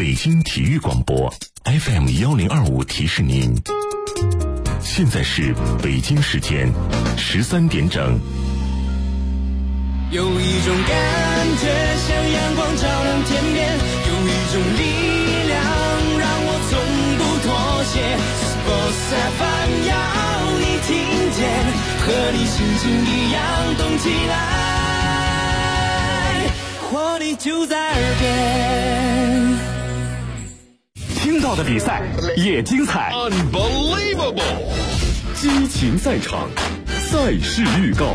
北京体育广播 FM1025提示您，现在是北京时间13点整。 有一种感觉像阳光照亮天边，有一种力量让我从不妥协。Sports FM 要你听见，和你心情一样动起来，活力就在耳边。 听到的比赛也精彩 ，Unbelievable！ 激情赛场，赛事预告。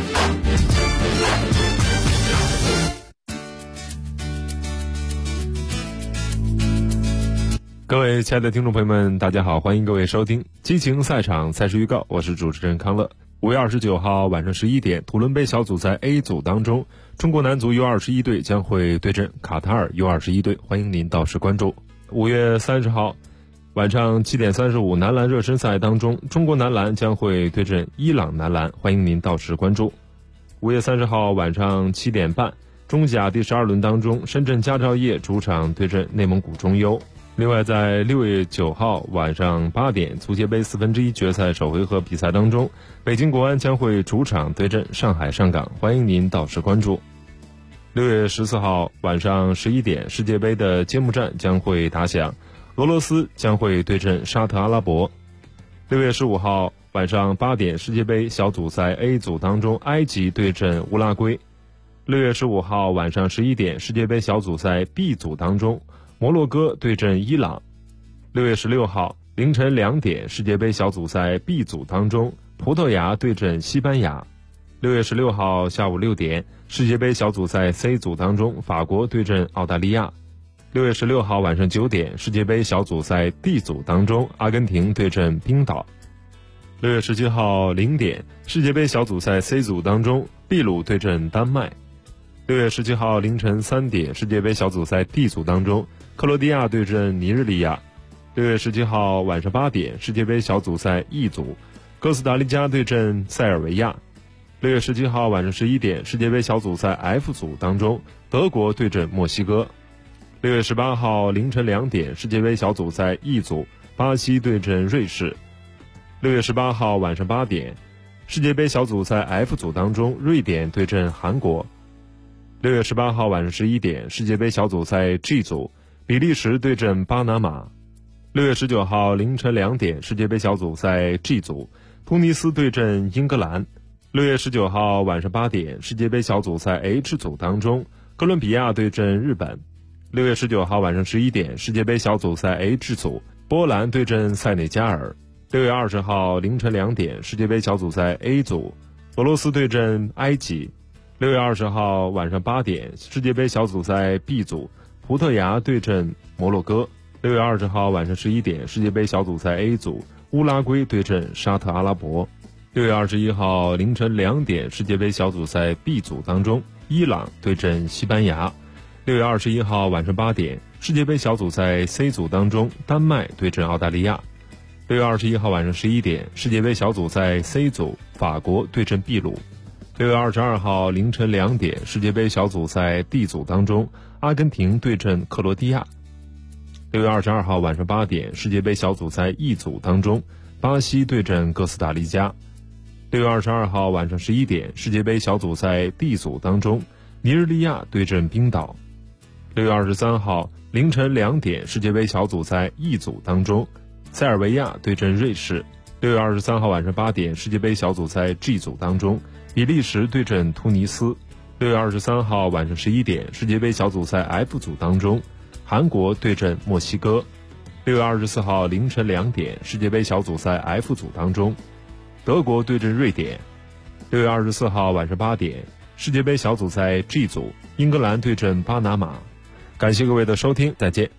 各位亲爱的听众朋友们，大家好，欢迎各位收听激情赛场赛事预告，我是主持人康乐。5月29号晚上11点，土伦杯小组赛 A 组当中，中国男足 U21 队将会对阵卡塔尔 U21 队，欢迎您到时关注。5月30号晚上7点35，男篮热身赛当中，中国男篮将会对阵伊朗男篮，欢迎您到时关注。5月30号晚上7点半，中甲第12轮当中，深圳佳兆业主场对阵内蒙古中优。另外在6月9号晚上8点，足协杯1/4决赛首回合比赛当中，北京国安将会主场对阵上海上港，欢迎您到时关注。6月14号晚上11点，世界杯的揭幕战将会打响，俄罗斯将会对阵沙特阿拉伯。6月15号晚上8点，世界杯小组赛 A 组当中，埃及对阵乌拉圭。6月15号晚上11点，世界杯小组赛 B 组当中，摩洛哥对阵伊朗。6月16号凌晨2点，世界杯小组赛 B 组当中，葡萄牙对阵西班牙。6月16号下午6点，世界杯小组赛 C 组当中，法国对阵澳大利亚。6月16号晚上9点，世界杯小组赛 D 组当中，阿根廷对阵冰岛。6月17号0点，世界杯小组赛 C 组当中，秘鲁对阵丹麦。6月17号凌晨3点，世界杯小组赛 D 组当中，克罗地亚对阵尼日利亚。6月17号晚上8点，世界杯小组赛 E 组，哥斯达黎加对阵塞尔维亚。6月17号晚上11点，世界杯小组赛 F 组当中，德国对阵墨西哥。6月18号凌晨2点，世界杯小组赛 E 组，巴西对阵瑞士。6月18号晚上8点，世界杯小组赛 F 组当中，瑞典对阵韩国。6月18号晚上11点，世界杯小组赛 G 组，比利时对阵巴拿马。6月19号凌晨2点，世界杯小组赛 G 组，突尼斯对阵英格兰。6月19号晚上8点，世界杯小组赛 H 组当中，哥伦比亚对阵日本。6月19号晚上11点，世界杯小组赛 H 组，波兰对阵塞内加尔。6月20号凌晨2点，世界杯小组赛 A 组，俄罗斯对阵埃及。6月20号晚上8点，世界杯小组赛 B 组，葡萄牙对阵摩洛哥。6月20号晚上11点，世界杯小组赛 A 组，乌拉圭对阵沙特阿拉伯。6月21号凌晨2点，世界杯小组赛 B 组当中，伊朗对阵西班牙。6月21号晚上8点，世界杯小组赛 C 组当中，丹麦对阵澳大利亚。6月21号晚上11点，世界杯小组赛 C 组，法国对阵秘鲁。6月22号凌晨2点，世界杯小组赛 D 组当中，阿根廷对阵克罗地亚。6月22号晚上8点，世界杯小组赛 E 组当中，巴西对阵哥斯达黎加。6月22号晚上11点，世界杯小组赛 D 组当中，尼日利亚对阵冰岛。6月23号凌晨2点，世界杯小组赛 E 组当中，塞尔维亚对阵瑞士。6月23号晚上8点，世界杯小组赛 G 组当中，比利时对阵突尼斯。6月23号晚上11点，世界杯小组赛 F 组当中，韩国对阵墨西哥。6月24号凌晨2点，世界杯小组赛 F 组当中，德国对阵瑞典。6月24号晚上8点，世界杯小组赛 G 组，英格兰对阵巴拿马。感谢各位的收听，再见。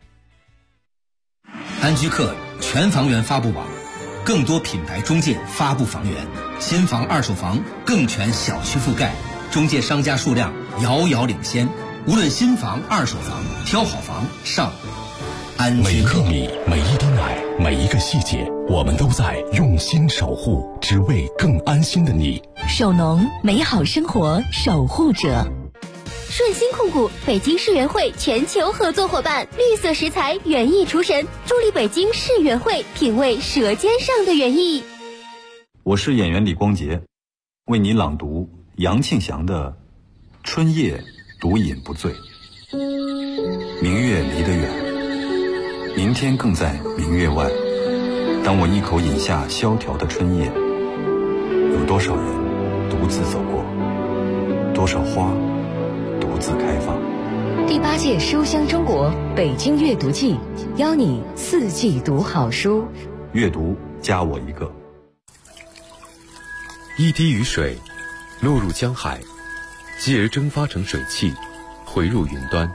安居客全房源发布网，更多品牌中介发布房源，新房二手房更全小区覆盖，中介商家数量遥遥领先。无论新房二手房，挑好房上安居客。 每一粒米，每一滴奶，每一个细节，我们都在用心守护，只为更安心的你。 守农，美好生活守护者。 顺鑫控股，北京世园会全球合作伙伴，绿色食材园艺厨神，助力北京世园会品味舌尖上的园艺。 我是演员李光洁，为你朗读杨庆祥的《春夜独饮不醉》。明月离得远，明天更在明月外。当我一口饮下萧条的春夜，有多少人独自走过，多少花独自开放。 第8届书香中国北京阅读季，邀你4季读好书。 阅读加我一个。 一滴雨水落入江海，继而蒸发成水汽，回入云端。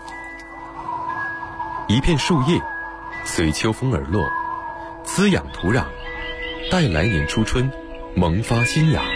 一片树叶随秋风而落，滋养土壤，待来年初春萌发新芽。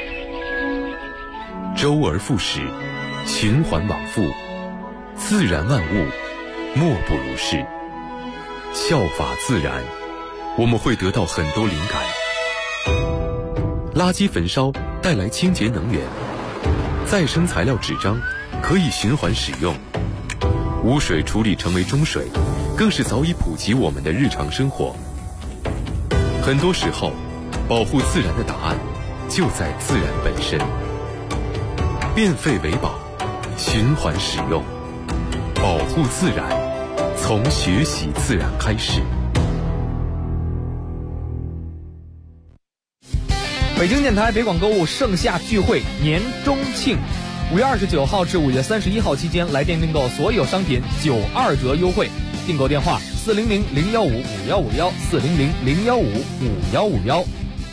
周而复始，循环往复，自然万物莫不如是。效法自然，我们会得到很多灵感。垃圾焚烧带来清洁能源，再生材料纸张可以循环使用，污水处理成为中水，更是早已普及我们的日常生活。很多时候，保护自然的答案就在自然本身。变废为宝，循环使用，保护自然，从学习自然开始。 北京电台北广购物盛夏聚会年中庆，5月29号至5月31号期间，来电订购所有商品92折优惠。订购电话400-015-5151，400-015-5151。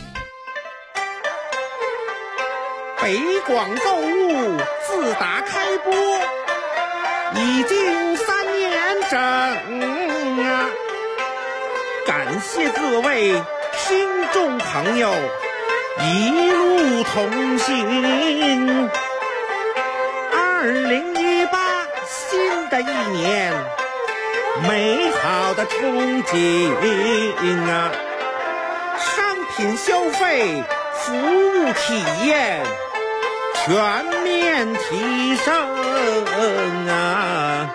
北广购物自打开播已经3年整啊，感谢各位听众朋友一路同行。2018新的一年，美好的憧憬啊，商品消费，服务体验全面提升啊！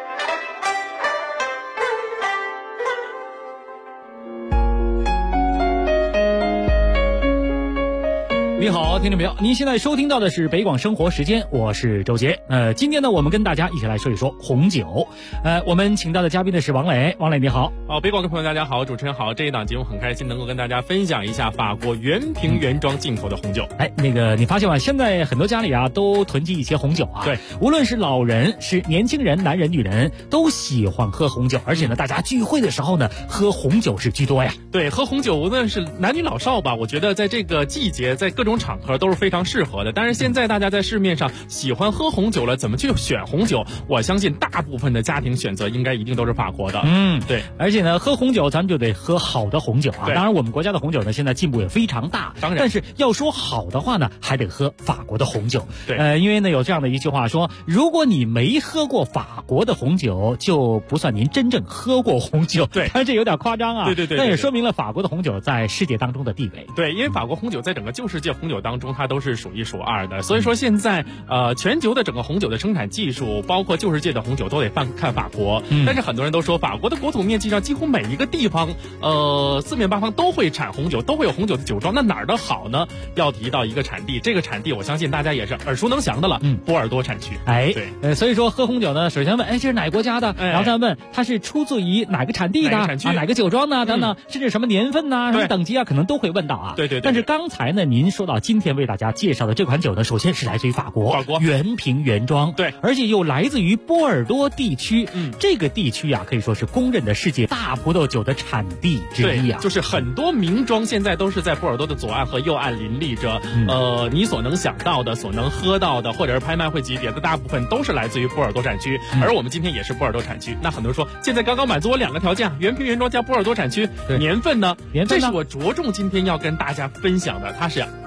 你好，听众朋友，您现在收听到的是北广生活时间，我是周杰。今天呢，我们跟大家一起来说一说红酒。我们请到的嘉宾呢是王磊，王磊你好。 北广的朋友大家好，主持人好。这一档节目很开心能够跟大家分享一下法国原瓶原装进口的红酒。 你发现吗？现在很多家里啊都囤积一些红酒啊。 对， 无论是老人、是年轻人、男人、女人，都喜欢喝红酒，而且呢，大家聚会的时候呢，喝红酒是居多呀。 对，喝红酒无论是男女老少吧，我觉得在这个季节，在各种场合都是非常适合的。但是现在大家在市面上喜欢喝红酒了，怎么去选红酒？我相信大部分的家庭选择应该一定都是法国的。对， 而且呢，喝红酒咱们就得喝好的红酒啊。 当然，我们国家的红酒呢，现在进步也非常大。 当然， 但是要说好的话呢，还得喝法国的红酒。 对， 因为呢有这样的一句话说，如果你没喝过法国的红酒，就不算您真正喝过红酒。 对， 但这有点夸张啊。 对， 但也说明了法国的红酒在世界当中的地位。 对，因为法国红酒在整个旧世界红酒当中，它都是数1数2的。所以说现在全球的整个红酒的生产技术，包括旧世界的红酒都得看法国。但是很多人都说，法国的国土面积上几乎每一个地方，四面八方都会产红酒，都会有红酒的酒庄。那哪儿的好呢？要提到一个产地，这个产地我相信大家也是耳熟能详的了，波尔多产区。 对，所以说喝红酒呢，首先问，这是哪个国家的？然后再问它是出自于哪个产地的？哪个酒庄呢？等等，甚至什么年份呢？什么等级啊？可能都会问到啊。 对。 但是刚才呢，您说到今天为大家介绍的这款酒呢，首先是来自于法国原瓶原装。 对， 而且又来自于波尔多地区。这个地区啊，可以说是公认的世界大葡萄酒的产地之一啊。 就是很多名庄现在都是在波尔多的左岸和右岸林立着。你所能想到的、所能喝到的，或者是拍卖会级别的，大部分都是来自于波尔多产区。而我们今天也是波尔多产区。那很多人说，现在刚刚满足我2个条件，原瓶原装加波尔多产区。年份呢？这是我着重今天要跟大家分享的，它是2018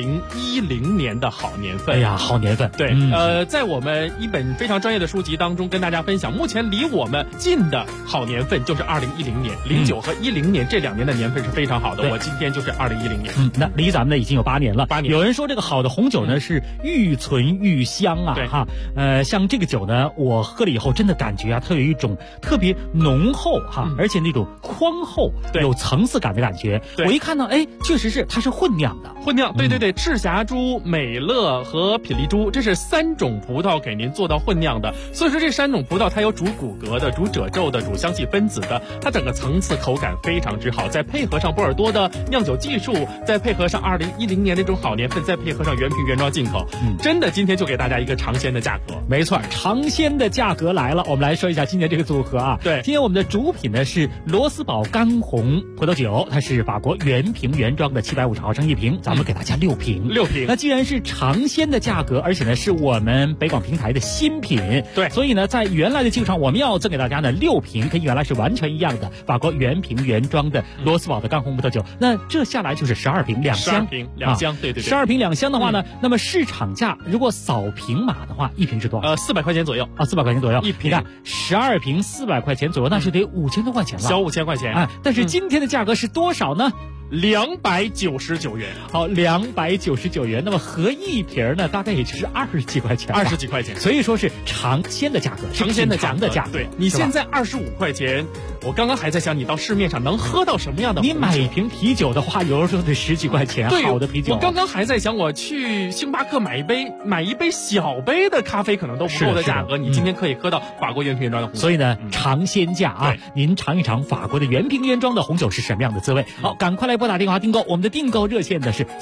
2010年的好年份。 哎呀，好年份。 对，在我们一本非常专业的书籍当中跟大家分享，目前离我们近的好年份就是2010年，09和10年这2年的年份是非常好的。我今天就是2010年。 那离咱们呢已经有8年了。 8年。 有人说这个好的红酒呢是愈存愈香啊， 对哈。像这个酒呢，我喝了以后真的感觉啊，它有一种特别浓厚哈，而且那种宽厚、有层次感的感觉。我一看到，哎，确实是它是混酿的。 混酿，对对对，赤霞珠、美乐和品丽珠，这是3种葡萄给您做到混酿的。所以说这3种葡萄它有主骨骼的、主褶皱的、主香气分子的，它整个层次口感非常之好。再配合上波尔多的酿酒技术，再配合上2010年那种好年份，再配合上原瓶原装进口，真的今天就给大家一个尝鲜的价格。 没错，尝鲜的价格来了。我们来说一下今天这个组合啊。 对， 今天我们的主品呢是罗斯堡干红葡萄酒，它是法国原瓶原装的750毫升一瓶，咱们给大家6瓶。 6瓶。 那既然是尝鲜的价格，而且呢是我们北广平台的新品， 对， 所以呢在原来的基础上，我们要赠给大家呢6瓶，跟原来是完全一样的法国原瓶原装的罗斯堡的干红葡萄酒。那这下来就是12瓶2箱。 12瓶2箱，对对对。 12瓶2箱的话呢，那么市场价如果扫平码的话，一瓶是多少 ？400块钱左右啊，400块钱左右一瓶。 你看12瓶400块钱左右，那就得5000多块钱了， 小5000块钱。 哎，但是今天的价格是多少呢 ？299元。 好，299元。那么合一瓶呢，大概也就是20几块钱 ，20几块钱。 所以说是尝鲜的价格， 尝鲜的价格。对，你现在25块钱，我刚刚还在想，你到市面上能喝到什么样的？ 你买一瓶啤酒的话，有的时候得10几块钱，好的啤酒。 我刚刚还在想，我去星巴克买一杯小杯的咖啡，可能都不够的价格。你今天可以喝到法国原瓶原装的红酒。 所以呢，尝鲜价啊，您尝一尝法国的原瓶原装的红酒是什么样的滋味。好，赶快来拨打电话订购，我们的订购热线呢是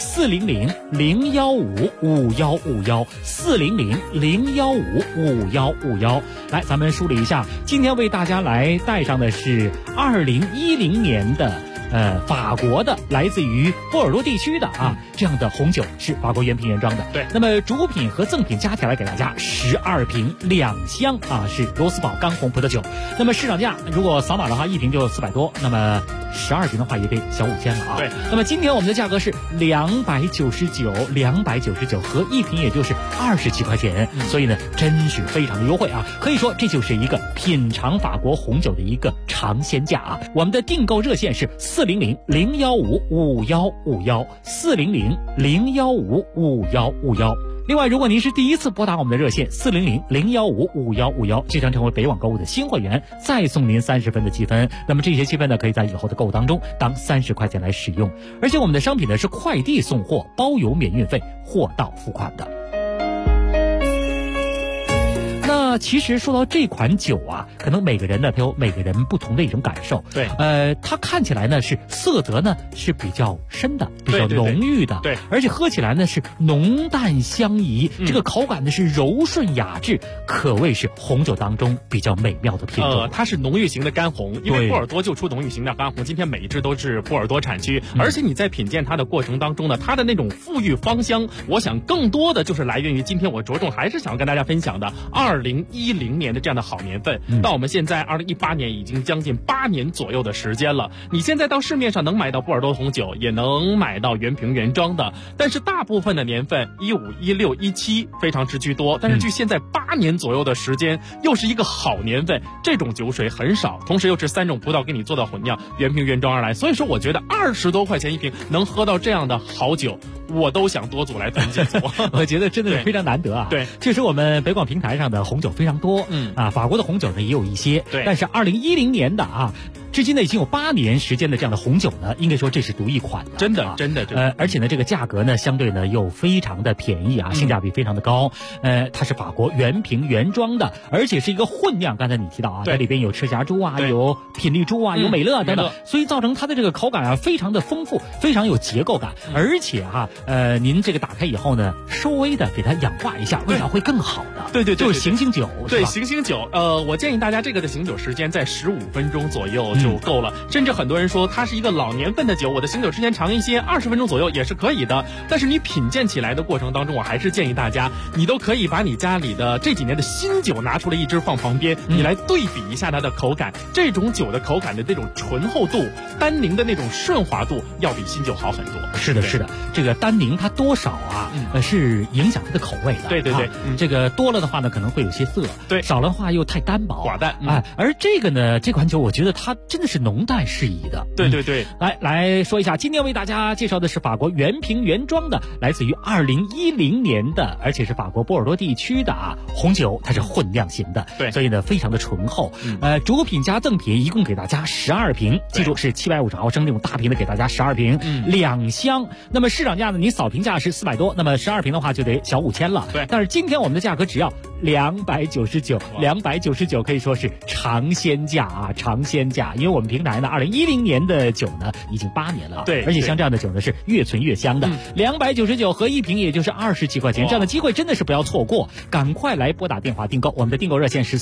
400-015-5151，400-015-5151。来，咱们梳理一下，今天为大家来带上的是2010年的法国的来自于波尔多地区的这样的红酒，是法国原瓶原装的。 对， 那么主品和赠品加起来给大家12瓶2箱是罗斯堡干红葡萄酒。那么市场价如果扫码的话，一瓶就400多，那么12瓶的话也得小5000了啊。 对， 那么今天我们的价格是299，合一瓶也就是20几块钱，所以呢真是非常的优惠啊！可以说这就是一个品尝法国红酒的一个尝鲜价啊！我们的订购热线是400-015-5151，400-015-5151。另外，如果您是第一次拨打我们的热线400-015-5151，即将成为北网购物的新会员，再送您30分的积分。那么这些积分呢，可以在以后的购物当中当30块钱来使用。而且我们的商品呢是快递送货，包邮免运费，货到付款的。那其实说到这款酒啊，可能每个人呢，他有每个人不同的一种感受。 对， 它看起来呢是色泽呢是比较深的，比较浓郁的， 对， 而且喝起来呢是浓淡相宜，这个口感呢是柔顺雅致，可谓是红酒当中比较美妙的品种。 它是浓郁型的干红，因为波尔多就出浓郁型的干红，今天每一支都是波尔多产区，而且你在品鉴它的过程当中呢，它的那种馥郁芳香，我想更多的就是来源于今天我着重还是想要跟大家分享的2010年的这样的好年份。到我们现在2018年已经将近8年左右的时间了，你现在到市面上能买到波尔多红酒，也能买到原瓶原装的，但是大部分的年份15、16、17非常之居多，但是距现在8年左右的时间，又是一个好年份，这种酒水很少，同时又是3种葡萄给你做到混酿，原瓶原装而来，所以说我觉得20多块钱一瓶能喝到这样的好酒，我都想多组来囤几组。 我觉得真的是非常难得啊。 对， 确实我们北广平台上的红酒非常多，法国的红酒呢也有一些， 对， 但是2010年的至今呢已经有8年时间的这样的红酒呢，应该说这是独一款的， 真的。 而且呢这个价格呢相对呢又非常的便宜性价比非常的高。它是法国原瓶原装的，而且是一个混酿，刚才你提到它里边有赤霞珠有品丽珠有美乐等等，所以造成它的这个口感非常的丰富，非常有结构感，而且您这个打开以后呢，稍微的给它氧化一下，味道会更好的。 对， 就是醒醒酒。 对，醒醒酒。我建议大家这个的醒酒时间在15分钟左右。 就够了。甚至很多人说它是一个老年份的酒，我的醒酒时间长一些，20分钟左右也是可以的。但是你品鉴起来的过程当中，我还是建议大家，你都可以把你家里的这几年的新酒拿出来一支放旁边，你来对比一下它的口感。这种酒的口感的那种醇厚度、单宁的那种顺滑度，要比新酒好很多。 是的，是的，这个单宁它多少啊，是影响它的口味的。 对对对， 这个多了的话呢，可能会有些涩； 对， 少了的话又太单薄寡淡。 而这个呢，这款酒我觉得它真的是浓淡适宜的。 对对对， 来说一下，今天为大家介绍的是法国原瓶原装的，来自于2010年的，而且是法国波尔多地区的红酒，它是混酿型的， 对， 所以呢非常的醇厚。主品加赠品一共给大家12瓶，记住是750毫升这种大瓶的，给大家12瓶，2箱。那么市场价呢，你扫评价是400多，那么12瓶的话就得小5000了。 对， 但是今天我们的价格只要299，299可以说是尝鲜价尝鲜价。因为我们平台呢，2010年的酒呢已经8年了， 对， 而且像这样的酒呢是越存越香的。299合一瓶也就是20几块钱，这样的机会真的是不要错过，赶快来拨打电话订购。我们的订购热线是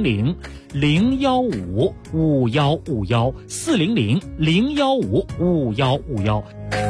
400-015-5151，400-015-5151。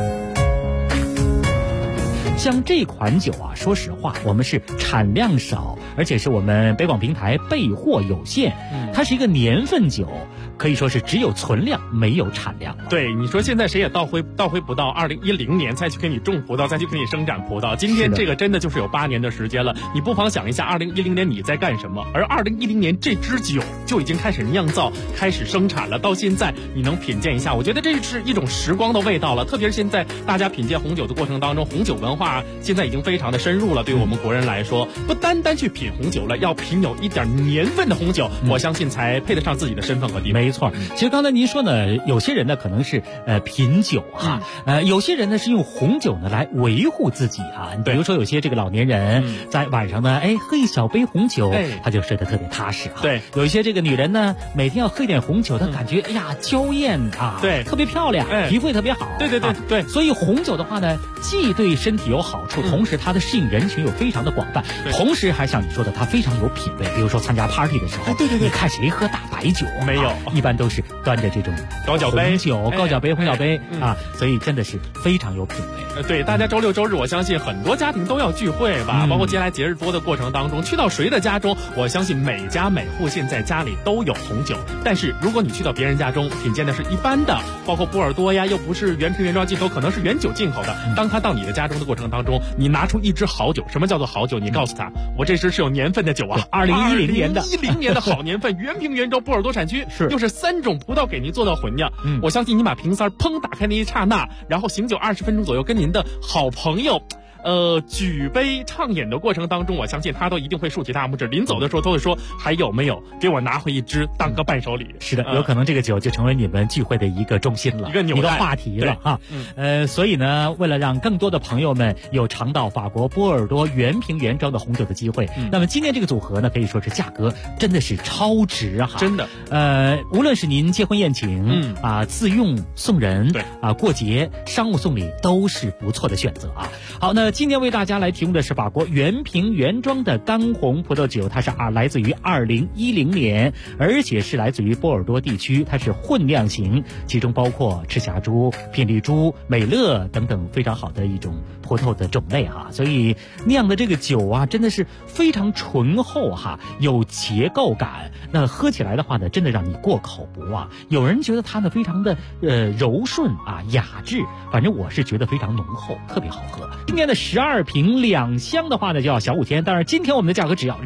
像这款酒啊，说实话，我们是产量少，而且是我们北广平台备货有限，它是一个年份酒，可以说是只有存量没有产量。 对，你说现在谁也倒回不到2010年再去给你种葡萄，再去给你生产葡萄。今天这个真的就是有8年的时间了，你不妨想一下2010年你在干什么，而2010年这支酒就已经开始酿造、开始生产了，到现在你能品鉴一下，我觉得这是一种时光的味道了。特别是现在大家品鉴红酒的过程当中，红酒文化现在已经非常的深入了，对于我们国人来说，不单单去品红酒了，要品有一点年份的红酒，我相信才配得上自己的身份和地位。 没错，其实刚才您说呢，有些人呢可能是品酒有些人呢是用红酒呢来维护自己你比如说有些这个老年人在晚上呢，喝一小杯红酒，他就睡得特别踏实对， 有一些这个女人呢，每天要喝一点红酒，她感觉娇艳对， 特别漂亮，皮肤也特别好。 对对对对， 所以红酒的话呢，既对身体有好处，同时它的适应人群又非常的广泛，同时还像你说的，它非常有品味。比如说参加 party 的时候， 对对对， 你看谁喝大白酒？ 没有， 一般都是端着这种高脚杯、 红酒、高脚杯、红脚杯所以真的是非常有品味。 对，大家周六周日，我相信很多家庭都要聚会吧，包括接下来节日多的过程当中，去到谁的家中，我相信每家每户现在家里都有红酒。但是如果你去到别人家中，品鉴的是一般的，包括波尔多呀，又不是原瓶原装进口，可能是原酒进口的。当他到你的家中的过程当中，你拿出一支好酒，什么叫做好酒？你告诉他，我这支是有年份的酒 2010年的 ，2010年的好年份，原瓶原装，波尔多产区，又是3种葡萄给您做到混酿。我相信你把瓶塞砰打开那一刹那，然后醒酒20分钟左右，跟您的好朋友举杯畅饮的过程当中，我相信他都一定会竖起大拇指，临走的时候都会说还有没有给我拿回一支当个伴手礼。 是的，有可能这个酒就成为你们聚会的一个中心了，一个话题了所以呢，为了让更多的朋友们有尝到法国波尔多原瓶原装的红酒的机会，那么今天这个组合呢，可以说是价格真的是超值真的。 无论是您结婚宴请自用送人， 对过节商务送礼都是不错的选择好，那今天为大家来提供的是法国原瓶原装的干红葡萄酒，它是来自于2010年，而且是来自于波尔多地区，它是混酿型，其中包括赤霞珠、品丽珠、美乐等等非常好的一种葡萄的种类所以酿的这个酒真的是非常醇厚有结构感，那喝起来的话呢，真的让你过口不忘。有人觉得它呢非常的柔顺雅致，反正我是觉得非常浓厚，特别好喝。今天的12瓶2箱的话呢，就要小5000，当然今天我们的价格只要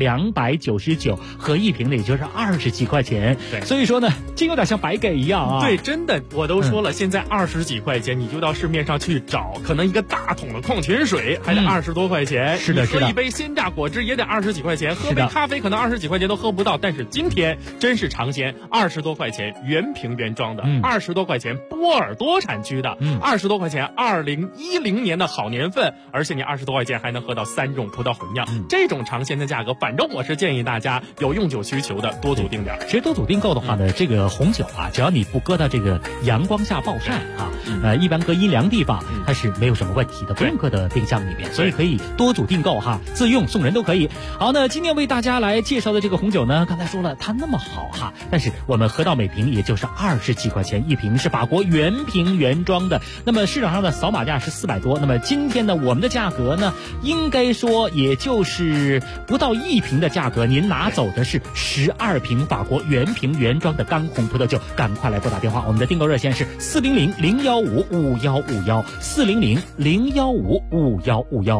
299，合一瓶的也就是20几块钱。 对， 所以说呢，真有点像白给一样对，真的，我都说了，现在20几块钱，你就到市面上去找，可能一个大桶的矿泉水还得20多块钱， 是的， 你喝一杯鲜榨果汁也得20几块钱，喝杯咖啡可能20几块钱都喝不到。但是今天真是尝鲜，20多块钱原瓶原装的，20多块钱波尔多产区的，20多块钱2010年的好年份，而且你20多块钱还能喝到3种葡萄混酿，这种尝鲜的价格，反正我是建议大家有用酒需求的多组定点。 其实多组订购的话呢，这个红酒啊，只要你不搁到这个阳光下暴晒啊，一般搁阴凉地方，它是没有什么问题的，不用搁到冰箱里面，所以可以多组订购哈，自用送人都可以。好，那今天为大家来介绍的这个红酒呢，刚才说了它那么好哈，但是我们喝到每瓶也就是20几块钱一瓶，是法国原瓶原装的。那么市场上的扫码价是400多，那么今天呢，我们的价格呢，应该说也就是不到1瓶的价格，您拿走的是12瓶法国原瓶原装的干红葡萄酒，赶快来拨打电话，我们的订购热线是400-015-5151，400-015-5151。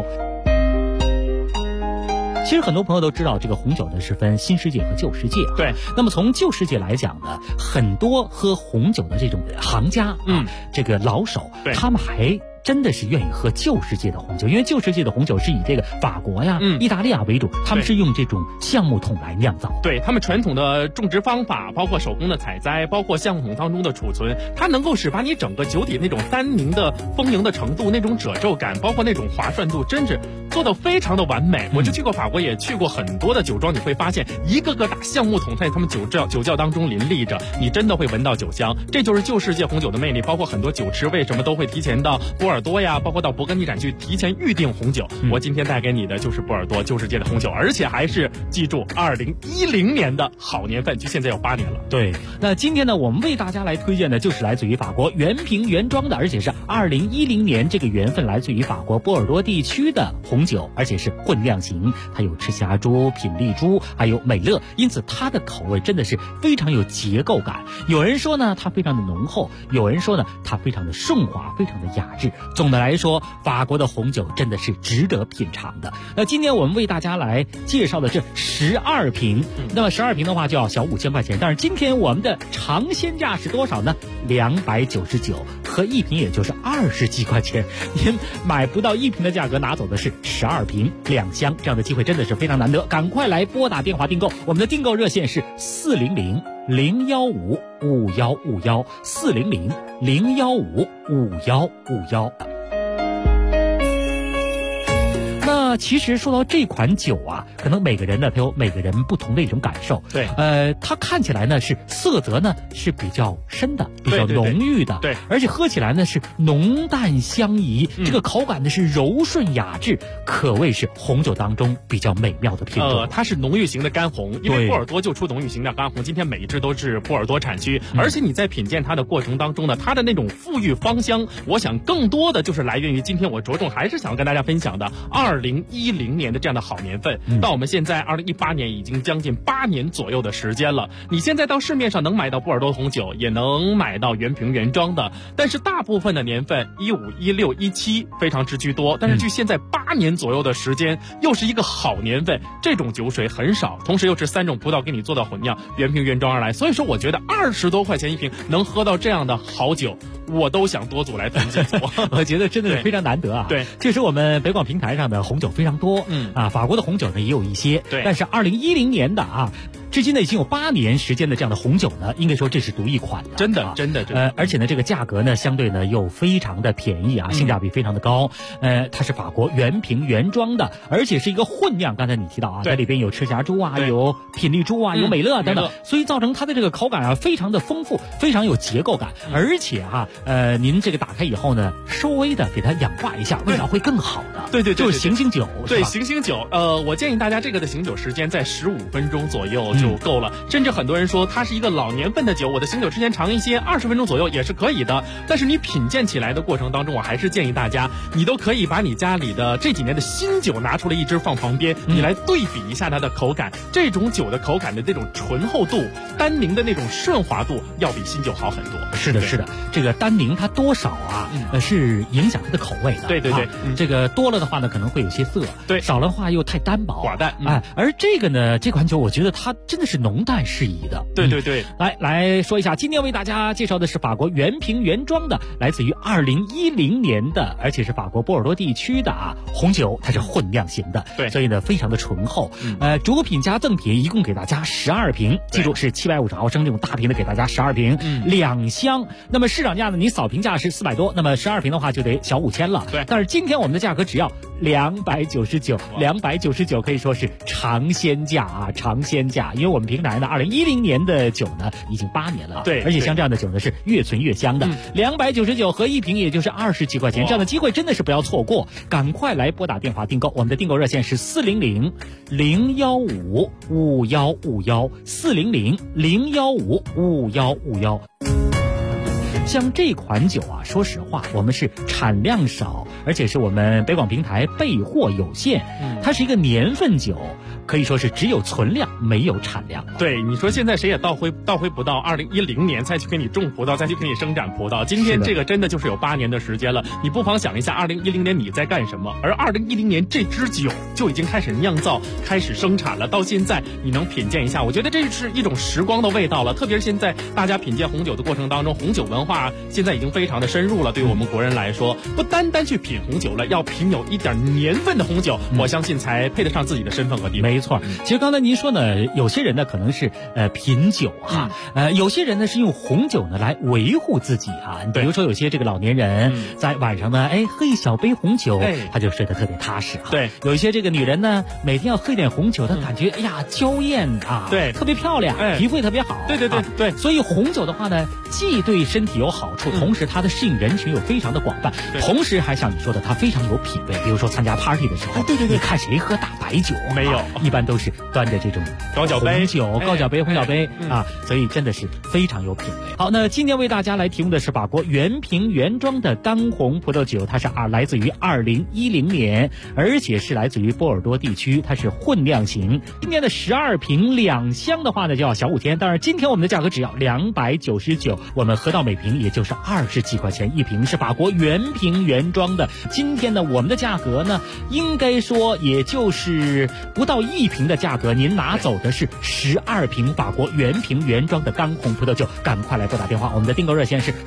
其实很多朋友都知道，这个红酒呢是分新世界和旧世界。 对， 那么从旧世界来讲呢，很多喝红酒的这种行家这个老手，他们还真的是愿意喝旧世界的红酒，因为旧世界的红酒是以这个法国呀、意大利啊为主，他们是用这种橡木桶来酿造。 对，他们传统的种植方法，包括手工的采摘，包括橡木桶当中的储存，它能够使把你整个酒体那种单宁的丰盈的程度，那种褶皱感，包括那种滑顺度，真是做得非常的完美。我就去过法国，也去过很多的酒庄，你会发现一个个大橡木桶在他们酒窖当中林立着，你真的会闻到酒香。这就是旧世界红酒的魅力，包括很多酒池为什么都会提前到波尔多呀，包括到勃艮第展区提前预定红酒。我今天带给你的就是波尔多旧世界的红酒，而且还是记住2010年的好年份，距现在有8年了。 对，那今天呢，我们为大家来推荐的就是来自于法国原瓶原装的，而且是2010年这个缘分来自于法国波尔多地区的红酒，而且是混酿型，它有赤霞珠、品丽珠，还有美乐，因此它的口味真的是非常有结构感。有人说呢，它非常的浓厚；有人说呢，它非常的顺滑，非常的雅致。总的来说，法国的红酒真的是值得品尝的。那今天我们为大家来介绍的这12瓶，那么12瓶的话就要小5000块钱，但是今天我们的尝鲜价是多少呢？299，和1瓶也就是20几块钱，您买不到1瓶的价格，拿走的是12瓶2箱，这样的机会真的是非常难得，赶快来拨打电话订购，我们的订购热线是400-015-5151，400-015-5151。那其实说到这款酒啊，可能每个人呢，他有每个人不同的一种感受。 对， 它看起来呢是色泽呢是比较深的，比较浓郁的， 对， 而且喝起来呢是浓淡相宜，这个口感呢是柔顺雅致，可谓是红酒当中比较美妙的品种。 它是浓郁型的干红，因为波尔多就出浓郁型的干红，今天每一支都是波尔多产区，而且你在品鉴它的过程当中呢，它的那种馥郁芳香，我想更多的就是来源于今天我着重还是想要跟大家分享的2010年的这样的好年份，到我们现在2018年已经将近8年左右的时间了。你现在到市面上能买到波尔多红酒，也能买到原瓶原装的，但是大部分的年份15、16、17非常之居多，但是距现在8年左右的时间，又是一个好年份，这种酒水很少，同时又是3种葡萄给你做到混酿，原瓶原装而来，所以说我觉得20多块钱一瓶能喝到这样的好酒，我都想多组来囤积组。 我觉得真的是非常难得啊。 对， 确实我们北广平台上的红酒非常多，法国的红酒呢也有一些， 对， 但是2010年的至今呢已经有8年时间的这样的红酒呢，应该说这是独一款的， 真的。 而且呢这个价格呢相对呢又非常的便宜性价比非常的高。它是法国原瓶原装的，而且是一个混酿，刚才你提到在里边有赤霞珠有品丽珠有美乐等等，所以造成它的这个口感非常的丰富，非常有结构感，而且您这个打开以后呢，稍微的给它氧化一下，味道会更好的。 对， 就是醒醒酒。 对，醒醒酒。我建议大家这个的醒酒时间在15分钟左右就够了，甚至很多人说它是一个老年份的酒，我的醒酒时间长一些，20分钟左右也是可以的。但是你品鉴起来的过程当中，我还是建议大家，你都可以把你家里的这几年的新酒拿出来一支放旁边，你来对比一下它的口感，这种酒的口感的这种醇厚度、单宁的那种顺滑度，要比新酒好很多。 是的，这个单宁它多少是影响它的口味的。 对， 这个多了的话呢，可能会有些涩； 对， 少了的话又太单薄、 寡淡。 而这个呢，这款酒我觉得它真真的是浓淡适宜的。 对对对， 来说一下，今天为大家介绍的是法国原瓶原装的，来自于2010年的，而且是法国波尔多地区的红酒，它是混酿型的， 对， 所以呢非常的醇厚。主品加赠品一共给大家12瓶，记住是750毫升这种大瓶的，给大家12瓶，2箱。那么市场价呢，你扫瓶价是400多，那么12瓶的话就得小5000了。 对， 但是今天我们的价格只要299，299可以说是尝鲜价尝鲜价。因为我们平台呢，2010年的酒呢已经8年了， 对， 而且像这样的酒呢是越存越香的。299合一瓶也就是20几块钱，这样的机会真的是不要错过，赶快来拨打电话订购，我们的订购热线是400-015-5151，400-015-5151。像这款酒说实话，我们是产量少，而且是我们北广平台备货有限，它是一个年份酒，可以说是只有存量没有产量。 对，你说现在谁也倒回不到2010年再去给你种葡萄，再去给你生产葡萄，今天这个真的就是有8年的时间了。你不妨想一下2010年你在干什么，而2010年这支酒就已经开始酿造，开始生产了，到现在你能品鉴一下，我觉得这是一种时光的味道了。特别是现在大家品鉴红酒的过程当中，红酒文化现在已经非常的深入了，对于我们国人来说，不单单去品红酒了，要品有一点年份的红酒，我相信才配得上自己的身份和地位。 没错，其实刚才您说呢，有些人呢可能是品酒有些人呢是用红酒呢来维护自己比如说有些这个老年人在晚上呢喝一小杯红酒，他就睡得特别踏实对， 有一些这个女人呢每天要喝一点红酒，她感觉娇艳对， 特别漂亮，皮肤也特别好。 对， 所以红酒的话呢，既对身体有好处，同时它的适应人群又非常的广泛，同时还像你说的，它非常有品味。比如说参加 party 的时候， 对， 你看谁喝大白酒没有， 一般都是端着这种高脚杯红酒、高脚杯、红脚杯所以真的是非常有品味。好，那今天为大家来提供的是法国原瓶原装的干红葡萄酒，它是来自于2010年，而且是来自于波尔多地区，它是混酿型。今天的12瓶2箱的话呢，就要小5000，当然今天我们的价格只要299，我们喝到每瓶也就是20几块钱一瓶，是法国原瓶原装的。今天呢，我们的价格呢，应该说也就是不到1瓶的价格，您拿走的是12瓶法国原瓶原装的干红葡萄酒。赶快来拨打电话，我们的订购热线是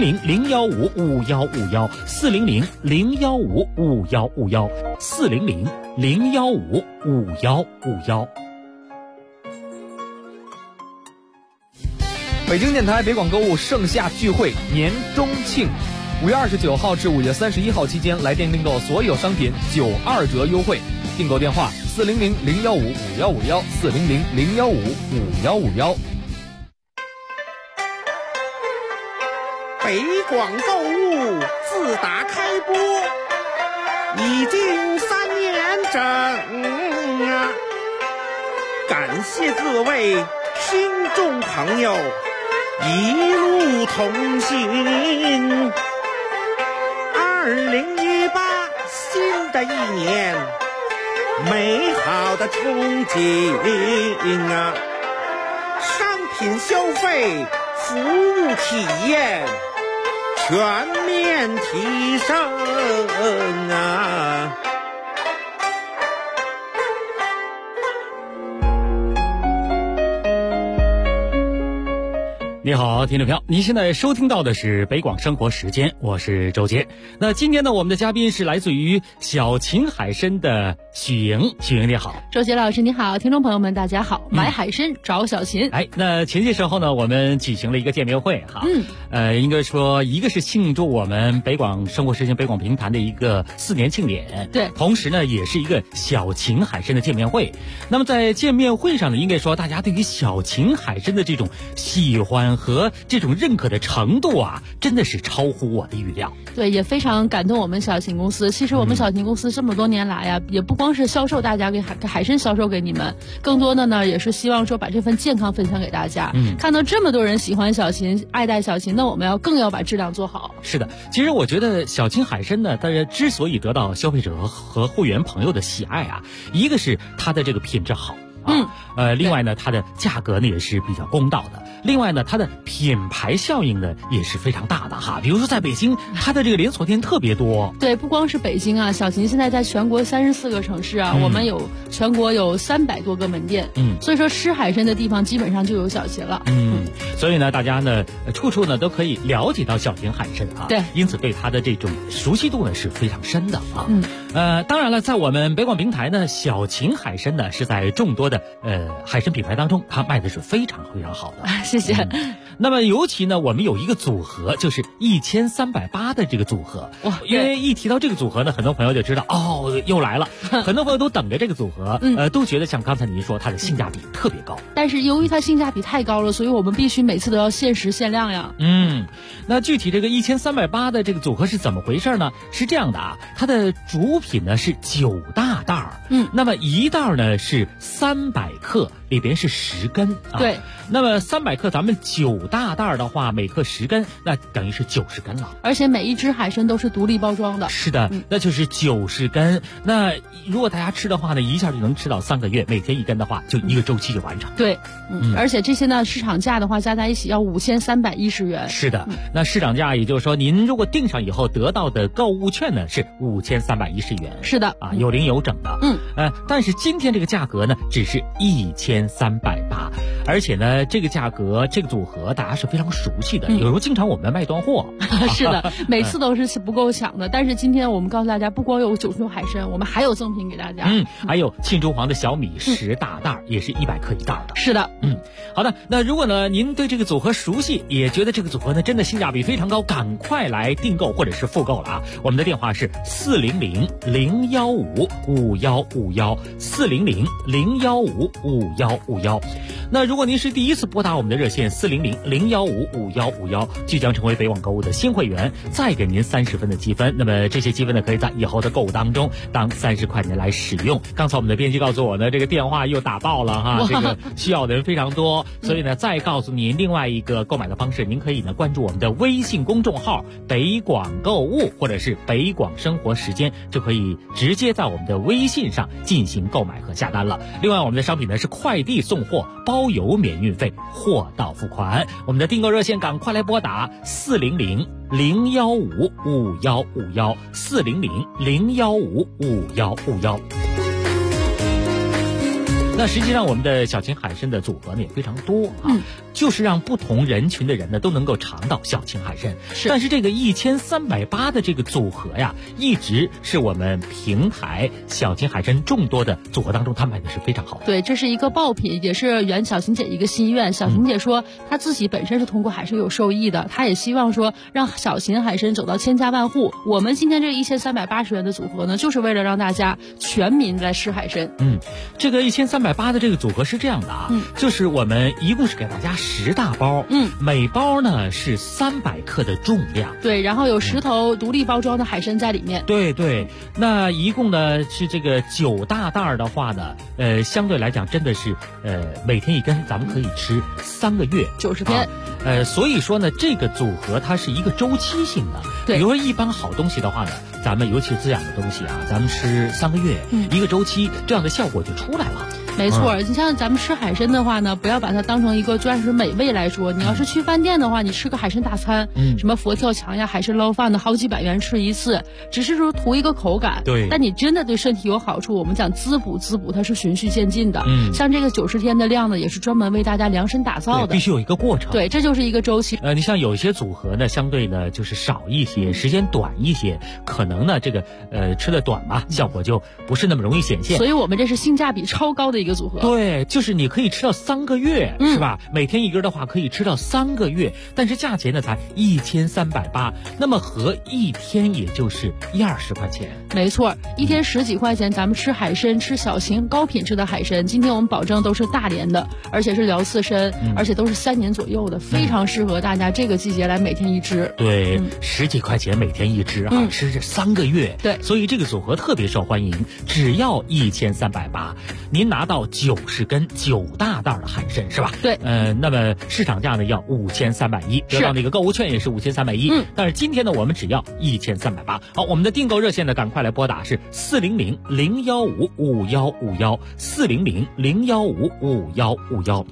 400-015-5151，400-015-5151。 北京电台北广购物盛夏聚会年中庆，5月29号至5月31号期间，来电订购所有商品92折优惠。订购电话400-015-5151，400-015-5151。 北广购物自打开播已经3年整感谢各位听众朋友一路同行。2018新的一年，美好的憧憬商品消费，服务体验全面提升你好，听众朋友，您现在收听到的是北广生活时间，我是周杰。那今天呢，我们的嘉宾是来自于小秦海参的许莹。许莹你好。 周杰老师你好，听众朋友们大家好。买海参找小秦。 那前些时候呢，我们举行了一个见面会应该说一个是庆祝我们北广生活时间北广评坛的一个4年庆典， 对， 同时呢也是一个小秦海参的见面会。那么在见面会上呢，应该说大家对于小秦海参的这种喜欢和这种认可的程度真的是超乎我的预料。 对，也非常感动我们小秦公司。其实我们小秦公司这么多年来也不光是销售大家给海参销售给你们，更多的呢也是希望说把这份健康分享给大家。看到这么多人喜欢小秦，爱戴小秦，那我们更要把质量做好。 是的，其实我觉得小秦海参呢，大家之所以得到消费者和会员朋友的喜爱一个是它的这个品质好。 另外呢，它的价格呢也是比较公道的。另外呢，它的品牌效应呢也是非常大的哈。比如说在北京，它的这个连锁店特别多。 对，不光是北京啊，小秦现在在全国34个城市啊，我们全国有300多个门店。所以说吃海参的地方基本上就有小秦了。 所以呢，大家呢处处呢都可以了解到小秦海参啊。 对， 因此对它的这种熟悉度呢是非常深的啊。当然了，在我们北广平台呢，小秦海参呢是在众多的海参品牌当中，它卖的是非常非常好的。 谢谢。 那么尤其呢，我们有一个组合，就是1380的这个组合。哇，因为一提到这个组合呢，很多朋友就知道又来了。很多朋友都等着这个组合，都觉得像刚才您说，它的性价比特别高。 但是由于它性价比太高了，所以我们必须每次都要限时限量呀。 那具体这个1380的这个组合是怎么回事呢？是这样的啊，它的主品呢是9大袋儿。那么一袋呢是300克，里边是10根啊。 对。 那么300克，咱们9大袋的话，每克10根，那等于是90根了。 而且每一只海参都是独立包装的。 是的，那就是90根。那如果大家吃的话呢，一下就能吃到3个月，每天1根的话，就1个周期就完成。 对，而且这些呢，市场价的话加在一起要5310元。 是的，那市场价也就是说，您如果订上以后得到的购物券呢是5310元。 是的， 啊，有零有整的。但是今天这个价格呢，只是1380，而且呢，这个价格这个组合大家是非常熟悉的，有时候经常我们卖断货。 是的，每次都是不够抢的。但是今天我们告诉大家，不光有9种海参，我们还有赠品给大家。 还有沁珠黄的小米10大袋，也是100克一袋的。 是的， 好的。那如果呢您对这个组合熟悉，也觉得这个组合呢真的性价比非常高，赶快来订购或者是复购了啊！我们的电话是400-015-5151，400-015-5151。那如果您是第一次拨打我们的热线400-015-5151，即将成为北网购物的新会员，再给您30分的积分。那么这些积分呢，可以在以后的购物当中当30块钱来使用。刚才我们的编辑告诉我呢，这个电话又打爆了哈，这个需要的人非常多，所以呢，再告诉您另外一个购买的方式，您可以呢关注我们的微信公众号北广购物或者是北广生活时间，就可以直接在我们的微信上进行购买和下单了。另外我们的商品呢是快递送货，包邮免运费，货到付款。我们的订购热线赶快来拨打400-015-5151，400-015-5151。那实际上我们的小秦海参的组合呢也非常多啊，就是让不同人群的人呢都能够尝到小秦海参。但是这个1380的这个组合呀，一直是我们平台小秦海参众多的组合当中，它卖的是非常好的。 对，这是一个爆品，也是圆小秦姐一个心愿。小秦姐说，她自己本身是通过海参有受益的，她也希望说让小秦海参走到千家万户。我们今天这1380元的组合呢，就是为了让大家全民来吃海参。 这个1380的这个组合是这样的啊，就是我们一共是给大家10大包，每包呢是300克的重量。 对，然后有10头独立包装的海参在里面。 对，那一共呢是这个9大袋的话呢，相对来讲真的是每天1根，咱们可以吃3个月 ，90天。 所以说呢，这个组合它是一个周期性的。比如说一般好东西的话呢，咱们尤其滋养的东西啊，咱们吃3个月，一个周期，这样的效果就出来了。 没错，你像咱们吃海参的话呢，不要把它当成一个专属美味来说。你要是去饭店的话，你吃个海参大餐，什么佛跳墙呀、海参捞饭的，好几百元吃一次，只是说图一个口感。 对， 但你真的对身体有好处，我们讲滋补，它是循序渐进的。像这个90天的量呢，也是专门为大家量身打造的， 必须有一个过程。 对，这就是一个周期。 你像有一些组合呢，相对呢就是少一些，时间短一些，可能呢这个吃的短吧，效果就不是那么容易显现。 所以我们这是性价比超高的一个组合。 对，就是你可以吃到3个月，是吧？每天1根的话，可以吃到3个月，但是价钱呢才1380，那么合一天也就是10-20块钱。 没错，一天10几块钱，咱们吃海参，吃小秦高品质的海参。今天我们保证都是大连的，而且是辽刺参，而且都是3年左右的，非常适合大家这个季节来每天1只。 对，10几块钱每天1只啊，吃这3个月。 对， 所以这个组合特别受欢迎，只要1380，您拿到到90根9大袋的海参是吧？ 对。 那么市场价呢要5310，得到那个购物券也是5310。但是今天呢，我们只要1380。好，我们的订购热线呢，赶快来拨打是400-015-5151，400-015-5151。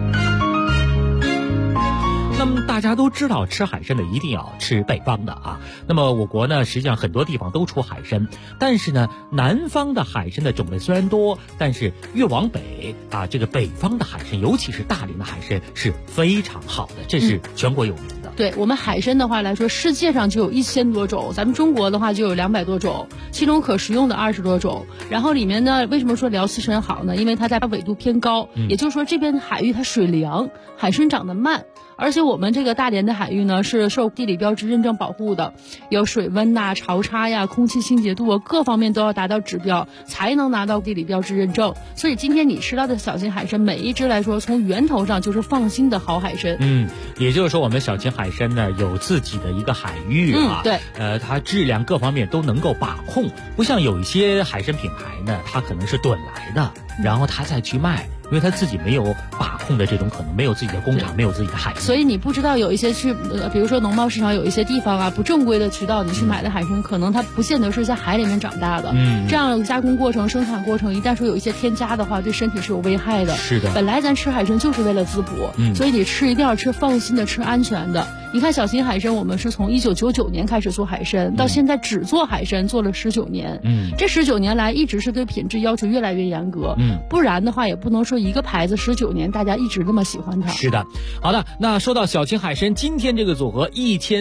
那么大家都知道，吃海参的一定要吃北方的啊。那么我国呢，实际上很多地方都出海参，但是呢，南方的海参的种类虽然多，但是越往北啊，这个北方的海参，尤其是大连的海参是非常好的，这是全国有名的。 对我们海参的话来说，世界上就有1000多种，咱们中国的话就有200多种，其中可食用的20多种。然后里面呢，为什么说辽刺参好呢？因为它在纬度偏高，也就是说这边海域它水凉，海参长得慢。而且我们这个大连的海域呢，是受地理标志认证保护的，有水温呐、潮差呀、空气清洁度啊，各方面都要达到指标，才能拿到地理标志认证。所以今天你吃到的小型海参，每一只来说，从源头上就是放心的好海参。 也就是说，我们小型海参呢有自己的一个海域啊， 对， 它质量各方面都能够把控，不像有一些海参品牌呢，它可能是囤来的，然后它再去卖。因为他自己没有把控的这种可能，没有自己的工厂，没有自己的海域， 所以你不知道有一些去比如说农贸市场有一些地方啊，不正规的渠道你去买的海参，可能它不见得是在海里面长大的。这样加工过程、生产过程，一旦说有一些添加的话，对身体是有危害的。 是的， 本来咱吃海参就是为了滋补，所以你吃一定要吃放心的、吃安全的。你看小型海参，我们是从1999年开始做海参，到现在只做海参做了19年。这19年来一直是对品质要求越来越严格。不然的话也不能说一个牌子19年大家一直那么喜欢它。 是的，好的，那说到小型海参，今天这个组合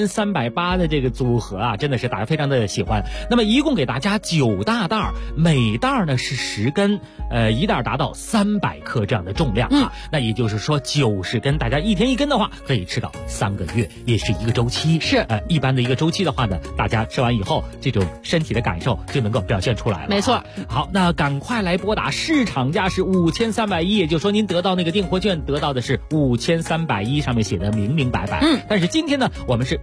1380的这个组合啊，真的是大家非常的喜欢。那么一共给大家9大袋，每袋呢是10根，一袋达到300克这样的重量啊。那也就是说90根，大家一天1根的话，可以吃到3个月。也是一个周期， 是一般的一个周期的话呢，大家吃完以后，这种身体的感受就能够表现出来了。 没错。 好，那赶快来拨打，市场价是5310，也就是说您得到那个订货券得到的是5310，上面写的明明白白。但是今天呢，我们是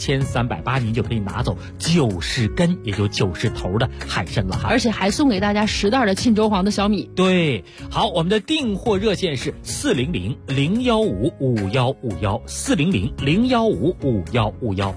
1380，您就可以拿走90根，也就90头的海参了哈。 而且还送给大家10袋的沁州黄的小米。 对，好，我们的订货热线是400-015-5151，400-015-5151。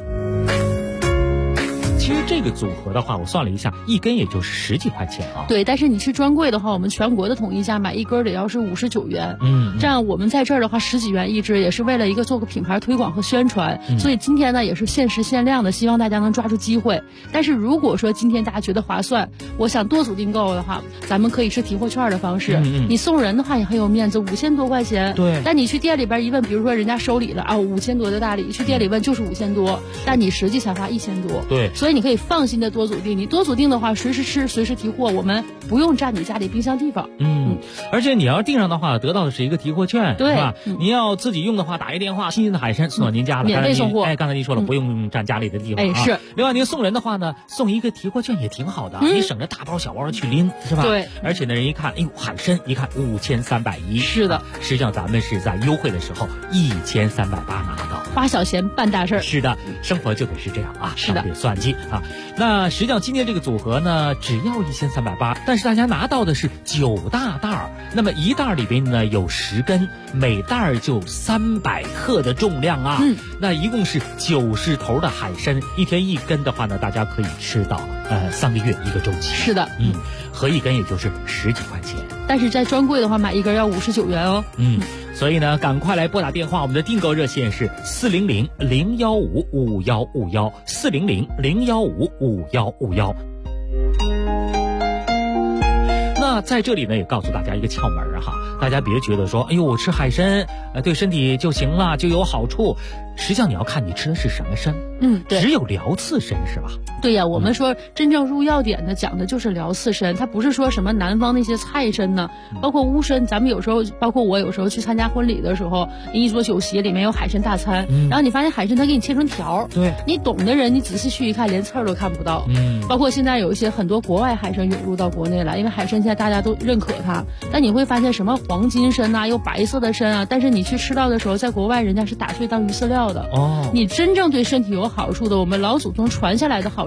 其实这个组合的话，我算了一下，一根也就是10几块钱啊。 对，但是你去专柜的话，我们全国的统一价买一根得要是59元。这样我们在这儿的话10几元一只，也是为了一个做个品牌推广和宣传。所以今天呢也是限时限量的，希望大家能抓住机会。但是如果说今天大家觉得划算，我想多组订购的话，咱们可以是提货券的方式。你送人的话也很有面子，5000多块钱。 对。 但你去店里边一问，比如说人家收礼了啊，5000多的大礼，去店里问就是5000多，但你实际才花1000多。 对。 所以你可以放心的多组订，你多组订的话，随时吃，随时提货，我们不用占你家里冰箱地方。 而且你要订上的话，得到的是一个提货券， 对吧？你要自己用的话，打一电话，新鲜的海参送到您家了， 免费送货。 刚才您说了，不用占家里的地方。 是。 另外您送人的话呢，送一个提货券也挺好的，你省着大包小包去拎，是吧？ 对。 而且呢，人一看，哎呦，海参一看5310， 是的。 实际上咱们是在优惠的时候1380拿到， 花小钱办大事。 是的，生活就得是这样啊， 是的， 得算计啊。那实际上今天这个组合呢，只要1380，但是大家拿到的是9大袋，那么一袋里边呢有10根，每袋就300克的重量啊。那一共是90头的海参，一天1根的话呢，大家可以吃到3个月一个周期。 是的， 合一根也就是10几块钱。 但是在专柜的话，买一根要59元哦。 所以呢，赶快来拨打电话，我们的订购热线是400-015-5151，400-015-5151。那在这里呢，也告诉大家一个窍门哈，大家别觉得说，哎呦，我吃海参，对身体就行了，就有好处。实际上你要看你吃的是什么参。 对， 只有辽刺参是吧？ 对呀，我们说真正入药典的讲的就是辽刺参，它不是说什么南方那些菜参呢，包括乌参，咱们有时候，包括我有时候去参加婚礼的时候，一桌酒席里面有海参大餐，然后你发现海参它给你切成条， 对， 你懂的人你仔细去一看，连刺儿都看不到。包括现在有一些很多国外海参涌入到国内来，因为海参现在大家都认可它，但你会发现什么黄金参啊，有白色的参啊，但是你去吃到的时候，在国外人家是打碎当鱼饲料的。 你真正对身体有好处的，我们老祖宗传下来的好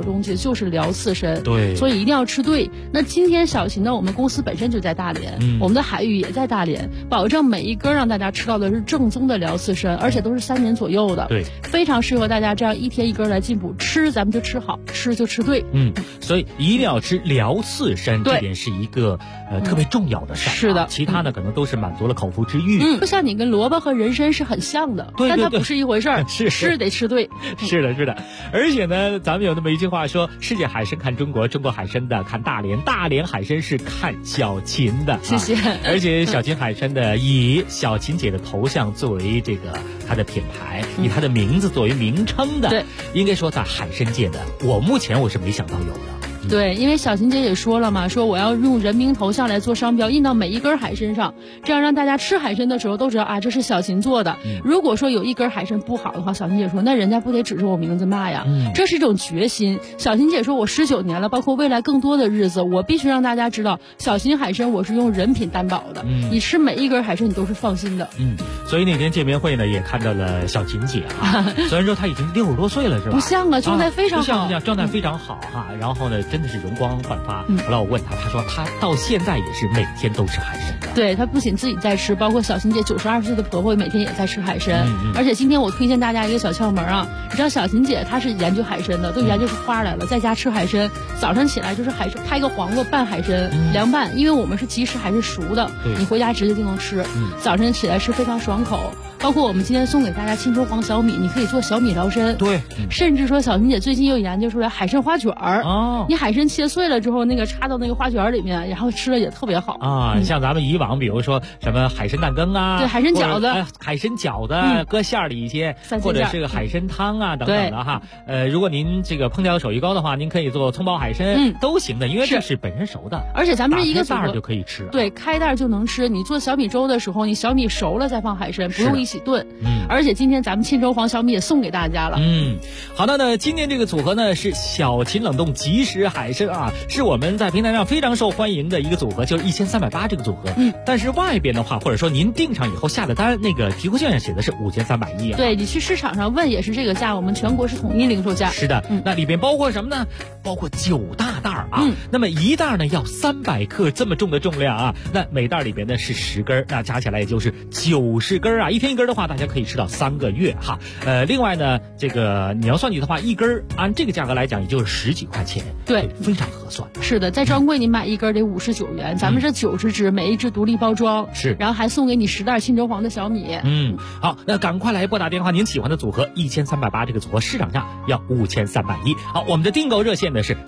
好东西就是聊刺身， 对， 所以一定要吃对。那今天小秦呢，我们公司本身就在大连，我们的海域也在大连，保证每一根让大家吃到的是正宗的辽刺参，而且都是3年左右的， 对， 非常适合大家这样一天一根来进补。吃咱们就吃好，吃就吃对。 所以一定要吃辽刺参，这点是一个特别重要的事儿。 是的， 其他的可能都是满足了口腹之欲。 就像你跟萝卜和人参是很像的， 对， 但它不是一回事儿， 吃得吃对。 是的，是的。而且呢，咱们有那么一句话说：世界海参看中国，中国海参的看大连，大连海参是看小秦的。 谢谢。 而且小秦海参的以小秦姐的头像作为这个它的品牌，以它的名字作为名称的， 对， 应该说在海参界的，我目前我是没想到有的。 对，因为小秦姐也说了嘛，说我要用人名头像来做商标，印到每一根海参上，这样让大家吃海参的时候都知道啊，这是小秦做的。如果说有一根海参不好的话，小秦姐说那人家不得指着我名字骂呀？这是一种决心。小秦姐说我19年了，包括未来更多的日子，我必须让大家知道，小秦海参我是用人品担保的。你吃每一根海参你都是放心的。 所以那天见面会呢，也看到了小秦姐啊，虽然说她已经60多岁了，是吧？ 不像啊，状态非常好， 不像，状态非常好哈。然后呢，真的是容光焕发。后来我问她，她说她到现在也是每天都吃海参的。 对，她不仅自己在吃，包括小秦姐92岁的婆婆每天也在吃海参。而且今天我推荐大家一个小窍门啊，你知道小秦姐她是研究海参的，都研究出花来了，在家吃海参，早上起来就是海参，开个黄瓜拌海参，凉拌，因为我们是即食还是熟的，你回家直接就能吃。早晨起来吃非常爽口。包括我们今天送给大家青州黄小米，你可以做小米辽参。 对， 甚至说小秦姐最近又研究出来海参花卷儿。你海参切碎了之后，那个插到那个花卷里面，然后吃了也特别好啊。像咱们以往比如说什么海参蛋羹啊， 对，海参饺子， 海参饺子搁馅儿里一些，或者是个海参汤啊等等的哈。如果您这个烹调手艺高的话，您可以做葱爆海参，都行的，因为这是本身熟的。 而且咱们这一个袋儿就可以吃。 对，开袋就能吃。你做小米粥的时候，你小米熟了再放海参，不用一起炖。而且今天咱们沁州黄小米也送给大家了。 好的呢，今天这个组合呢是小秦冷冻即食海参啊，是我们在平台上非常受欢迎的一个组合，就是1380这个组合。但是外边的话，或者说您订上以后下的单，那个提货券上写的是5310啊。 对，你去市场上问也是这个价，我们全国是统一零售价。 是的，那里边包括什么呢？包括9大袋啊。那么一袋呢要300克这么重的重量啊，那每袋里边呢是10根，那加起来也就是90根啊。一天一根的话，大家可以吃到3个月哈。另外呢，这个你要算计的话，一根按这个价格来讲，也就是10几块钱， 对， 非常合算。 是的，在专柜你买一根得59元，咱们这90只，每一只独立包装， 是， 然后还送给你10袋沁州黄的小米。 好，那赶快来拨打电话，您喜欢的组合1380这个组合市场价要5310。好，我们的订购热线呢是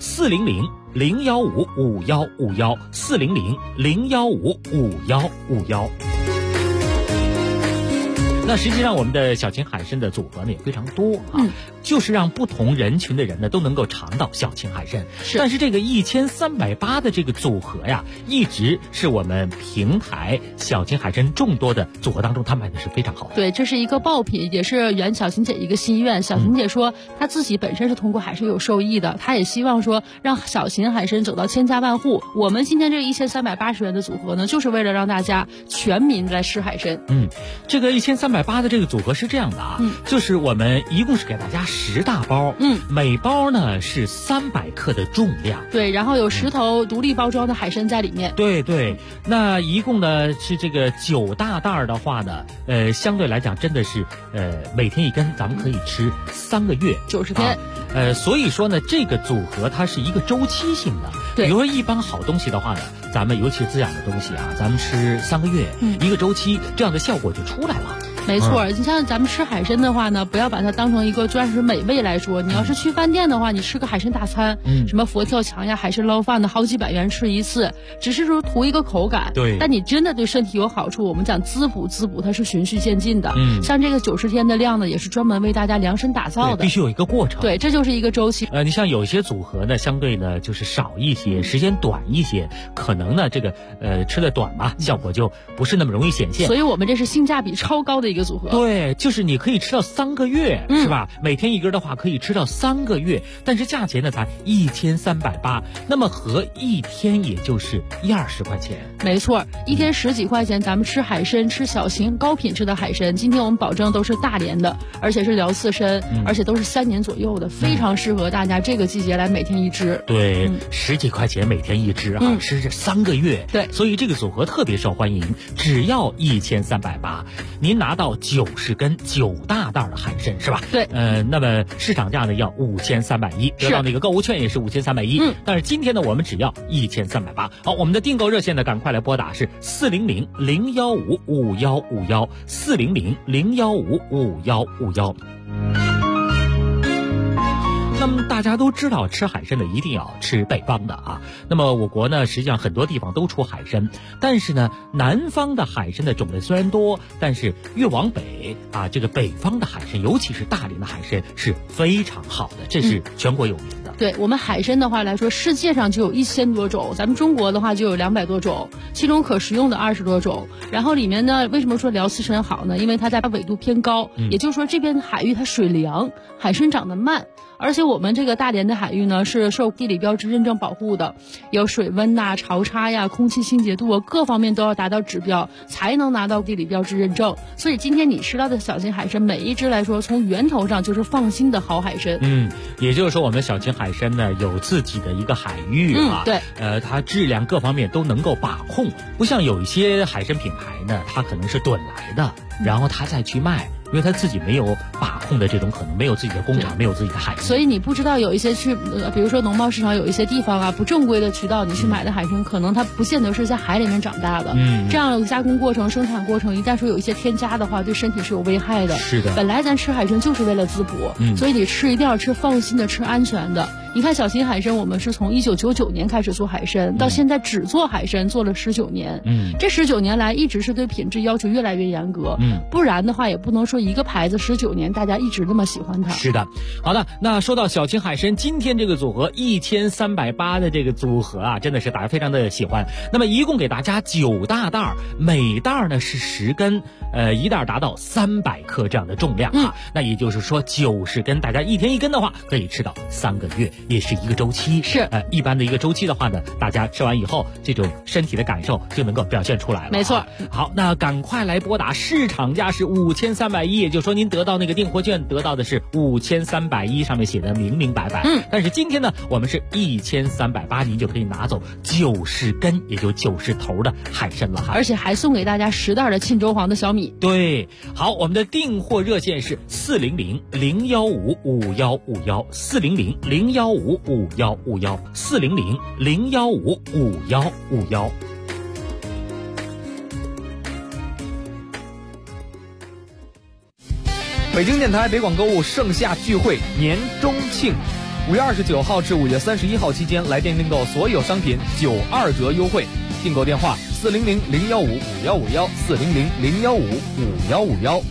400-015-5151，400-015-5151。那实际上我们的小秦海参的组合呢也非常多啊，就是让不同人群的人呢都能够尝到小秦海参。但是这个1380的这个组合呀，一直是我们平台小秦海参众多的组合当中，它卖的是非常好的。 对，这是一个爆品，也是圆小秦姐一个心愿。小秦姐说，她自己本身是通过海参有受益的，她也希望说让小秦海参走到千家万户。我们今天这1380元的组合呢，就是为了让大家全民来吃海参。 这个1380的这个组合是这样的啊，就是我们一共是给大家10大包，每包呢是300克的重量， 对，然后有10头独立包装的海参在里面， 对，那一共呢是这个9大袋的话呢，相对来讲真的是每天一根，咱们可以吃3个月 ，90天。 所以说呢，这个组合它是一个周期性的。比如说一般好东西的话呢，咱们尤其是滋养的东西啊，咱们吃3个月，一个周期，这样的效果就出来了。 没错，你像咱们吃海参的话呢，不要把它当成一个专属美味来说。你要是去饭店的话，你吃个海参大餐，什么佛跳墙呀、海参捞饭的，好几百元吃一次，只是说图一个口感。 对， 但你真的对身体有好处，我们讲滋补，它是循序渐进的。像这个90天的量呢，也是专门为大家量身打造的， 必须有一个过程。 对，这就是一个周期。 你像有些组合呢，相对呢就是少一些，时间短一些，可能呢这个吃的短嘛，效果就不是那么容易显现。 所以我们这是性价比超高的一一个组合。 对，就是你可以吃到3个月，是吧？每天一根的话可以吃到3个月，但是价钱呢才1380，那么合一天也就是20块钱。 没错，一天10几块钱，咱们吃海参，吃小型高品质的海参。今天我们保证都是大连的，而且是辽刺参，而且都是3年左右的，非常适合大家这个季节来每天一只。 对，10几块钱每天一只吃这3个月。 对， 所以这个组合特别受欢迎，只要1380，您拿到90根9大袋的海参，是吧？ 对， 那么市场价呢要5310，得到那个购物券也是5310。但是今天呢，我们只要1380。好，我们的订购热线呢，赶快来拨打是400-015-5151，400-015-5151。那么大家都知道，吃海参的一定要吃北方的啊。那么我国呢，实际上很多地方都出海参，但是呢，南方的海参的种类虽然多，但是越往北啊，这个北方的海参，尤其是大连的海参是非常好的，这是全国有名的。 对，我们海参的话来说，世界上就有1000多种，咱们中国的话就有200多种，其中可食用的20多种。然后里面呢，为什么说辽刺参好呢？因为它在纬度偏高，也就是说这边海域它水凉，海参长得慢。而且我们这个大连的海域呢，是受地理标志认证保护的，有水温呐、潮差呀、空气清洁度啊，各方面都要达到指标，才能拿到地理标志认证。所以今天你吃到的小型海参，每一只来说，从源头上就是放心的好海参。 也就是说，我们小型海参呢有自己的一个海域啊， 对， 它质量各方面都能够把控，不像有一些海参品牌呢，它可能是趸来的，然后它再去卖。因为他自己没有把控的这种可能，没有自己的工厂，没有自己的海域， 所以你不知道有一些比如说农贸市场有一些地方啊，不正规的渠道，你去买的海参，可能它不见得是在海里面长大的。这样加工过程、生产过程，一旦说有一些添加的话，对身体是有危害的。 是的， 本来咱吃海参就是为了滋补，所以你吃一定要吃放心的、吃安全的。你看小型海参，我们是从1999年开始做海参，到现在只做海参做了19年。这19年来一直是对品质要求越来越严格。不然的话也不能说一个牌子19年大家一直那么喜欢它。 是的，好的，那说到小型海参，今天这个组合1380的这个组合啊，真的是大家非常的喜欢。那么一共给大家9大袋，每袋呢是10根，一袋达到300克这样的重量啊。那也就是说90根，大家一天1根的话，可以吃到3个月。也是一个周期， 是一般的一个周期的话呢，大家吃完以后，这种身体的感受就能够表现出来了。 没错。 好，那赶快来拨打，市场价是5310，也就是说您得到那个订货券得到的是5310，上面写的明明白白。但是今天呢，我们是1380，您就可以拿走90根，也就90头的海参了哈。 而且还送给大家10袋的沁州黄的小米。 对，好，我们的订货热线是400-015-5151，400-015-5151。 北京电台北广购物盛夏聚会年中庆，5月29号至5月31号期间，来电订购所有商品92折优惠。订购电话400-015-5151，400-015-5151。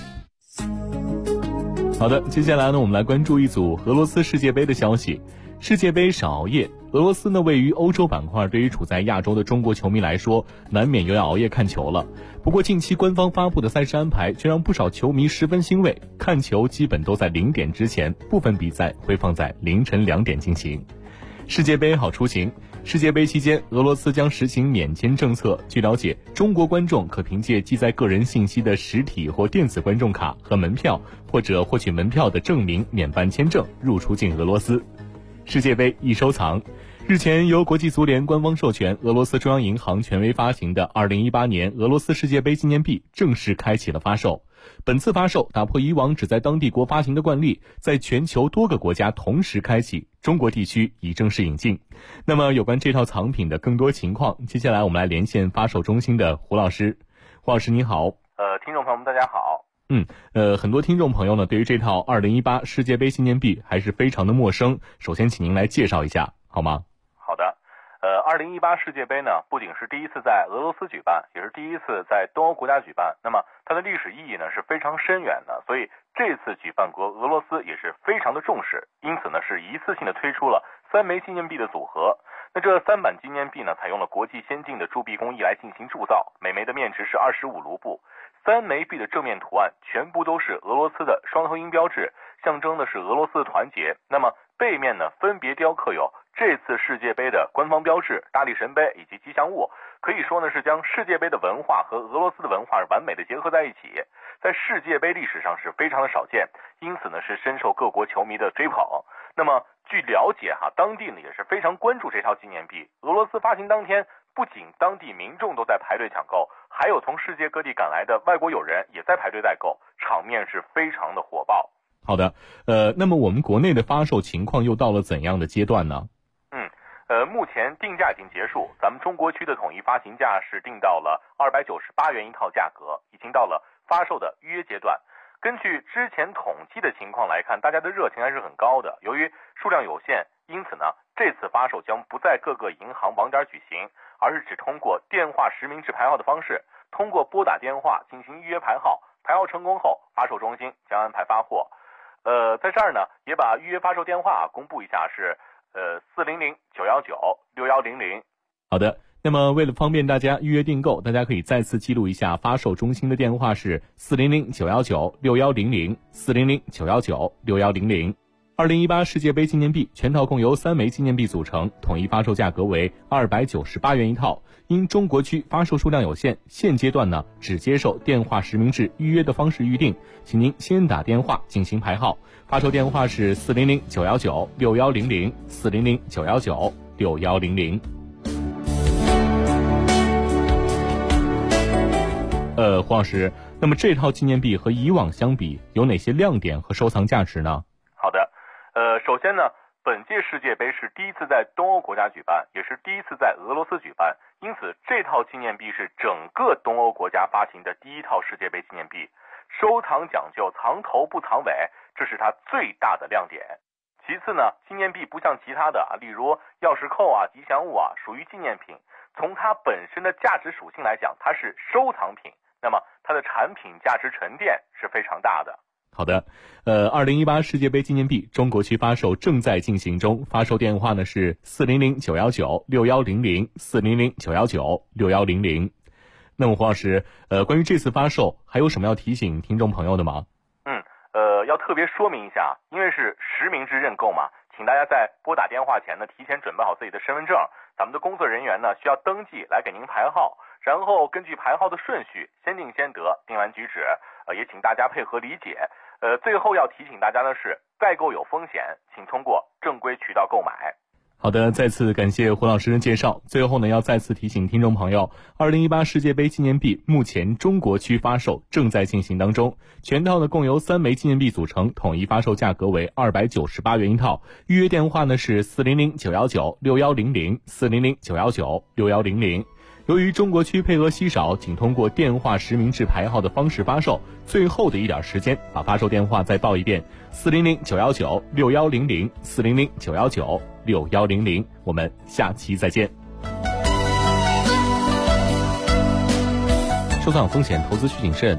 好的，接下来呢，我们来关注一组俄罗斯世界杯的消息。世界杯少熬夜，俄罗斯呢位于欧洲板块，对于处在亚洲的中国球迷来说，难免又要熬夜看球了。不过近期官方发布的赛事安排却让不少球迷十分欣慰，看球基本都在0点之前，部分比赛会放在凌晨2点进行。世界杯好出行。世界杯期间，俄罗斯将实行免签政策。据了解，中国观众可凭借记载个人信息的实体或电子观众卡和门票，或者获取门票的证明免办签证入出境俄罗斯。世界杯易收藏。日前，由国际足联官方授权，俄罗斯中央银行权威发行的2018年俄罗斯世界杯纪念币正式开启了发售。本次发售打破以往只在当地国发行的惯例，在全球多个国家同时开启，中国地区已正式引进。那么有关这套藏品的更多情况，接下来我们来连线发售中心的胡老师。胡老师你好。 听众朋友们大家好。 很多听众朋友呢对于这套2018世界杯纪念币还是非常的陌生，首先请您来介绍一下好吗？ 好的。2018世界杯呢，不仅是第一次在俄罗斯举办，也是第一次在东欧国家举办。那么它的历史意义呢是非常深远的，所以这次举办国俄罗斯也是非常的重视，因此呢是一次性的推出了3枚纪念币的组合。那这3版纪念币呢，采用了国际先进的铸币工艺来进行铸造，每枚的面值是25卢布。 3枚币的正面图案全部都是俄罗斯的双头鹰标志，象征的是俄罗斯的团结。那么背面呢，分别雕刻有这次世界杯的官方标志、大力神杯以及吉祥物，可以说呢是将世界杯的文化和俄罗斯的文化完美的结合在一起，在世界杯历史上是非常的少见，因此呢是深受各国球迷的追捧。那么据了解当地呢也是非常关注这套纪念币。俄罗斯发行当天，不仅当地民众都在排队抢购，还有从世界各地赶来的外国友人也在排队代购，场面是非常的火爆。 好的，那么我们国内的发售情况又到了怎样的阶段呢？ 目前定价已经结束，咱们中国区的统一发行价是定到了298元一套价格，已经到了发售的预约阶段。根据之前统计的情况来看，大家的热情还是很高的。由于数量有限，因此呢，这次发售将不在各个银行网点举行，而是只通过电话实名制排号的方式，通过拨打电话进行预约排号，排号成功后，发售中心将安排发货。在这儿呢，也把预约发售电话公布一下，是400-919-6100。 好的，那么为了方便大家预约订购，大家可以再次记录一下发售中心的电话是400-919-6100 400-919-6100。2018世界杯纪念币全套共由3枚纪念币组成，统一发售价格为298元一套。因中国区发售数量有限，现阶段呢只接受电话实名制预约的方式预定，请您先打电话进行排号。发售电话是400-919-6100 400-919-6100。黄老师，那么这套纪念币和以往相比有哪些亮点和收藏价值呢？ 好的，首先呢，本届世界杯是第一次在东欧国家举办，也是第一次在俄罗斯举办，因此这套纪念币是整个东欧国家发行的第一套世界杯纪念币。收藏讲究藏头不藏尾，这是它最大的亮点。其次呢，纪念币不像其他的例如钥匙扣吉祥物属于纪念品，从它本身的价值属性来讲，它是收藏品，那么它的产品价值沉淀是非常大的。 好的，2018世界杯纪念币中国区发售正在进行中，发售电话呢是400-919-6100 400-919-6100。那么黄老师，关于这次发售还有什么要提醒听众朋友的吗？ 要特别说明一下，因为是实名制认购嘛，请大家在拨打电话前呢，提前准备好自己的身份证，咱们的工作人员呢需要登记来给您排号，然后根据排号的顺序先定先得，定完举止，也请大家配合理解。最后要提醒大家的是，代购有风险，请通过正规渠道购买。 好的，再次感谢胡老师的介绍。最后呢，要再次提醒听众朋友，2018世界杯纪念币目前中国区发售正在进行当中，全套呢共由3枚纪念币组成，统一发售价格为298元一套。预约电话呢是400-919-6100 400-919-6100。由于中国区配额稀少，仅通过电话实名制排号的方式发售，最后的一点时间，把发售电话再报一遍：400-919-6100 400-919-6100。我们下期再见。收藏风险，投资需谨慎。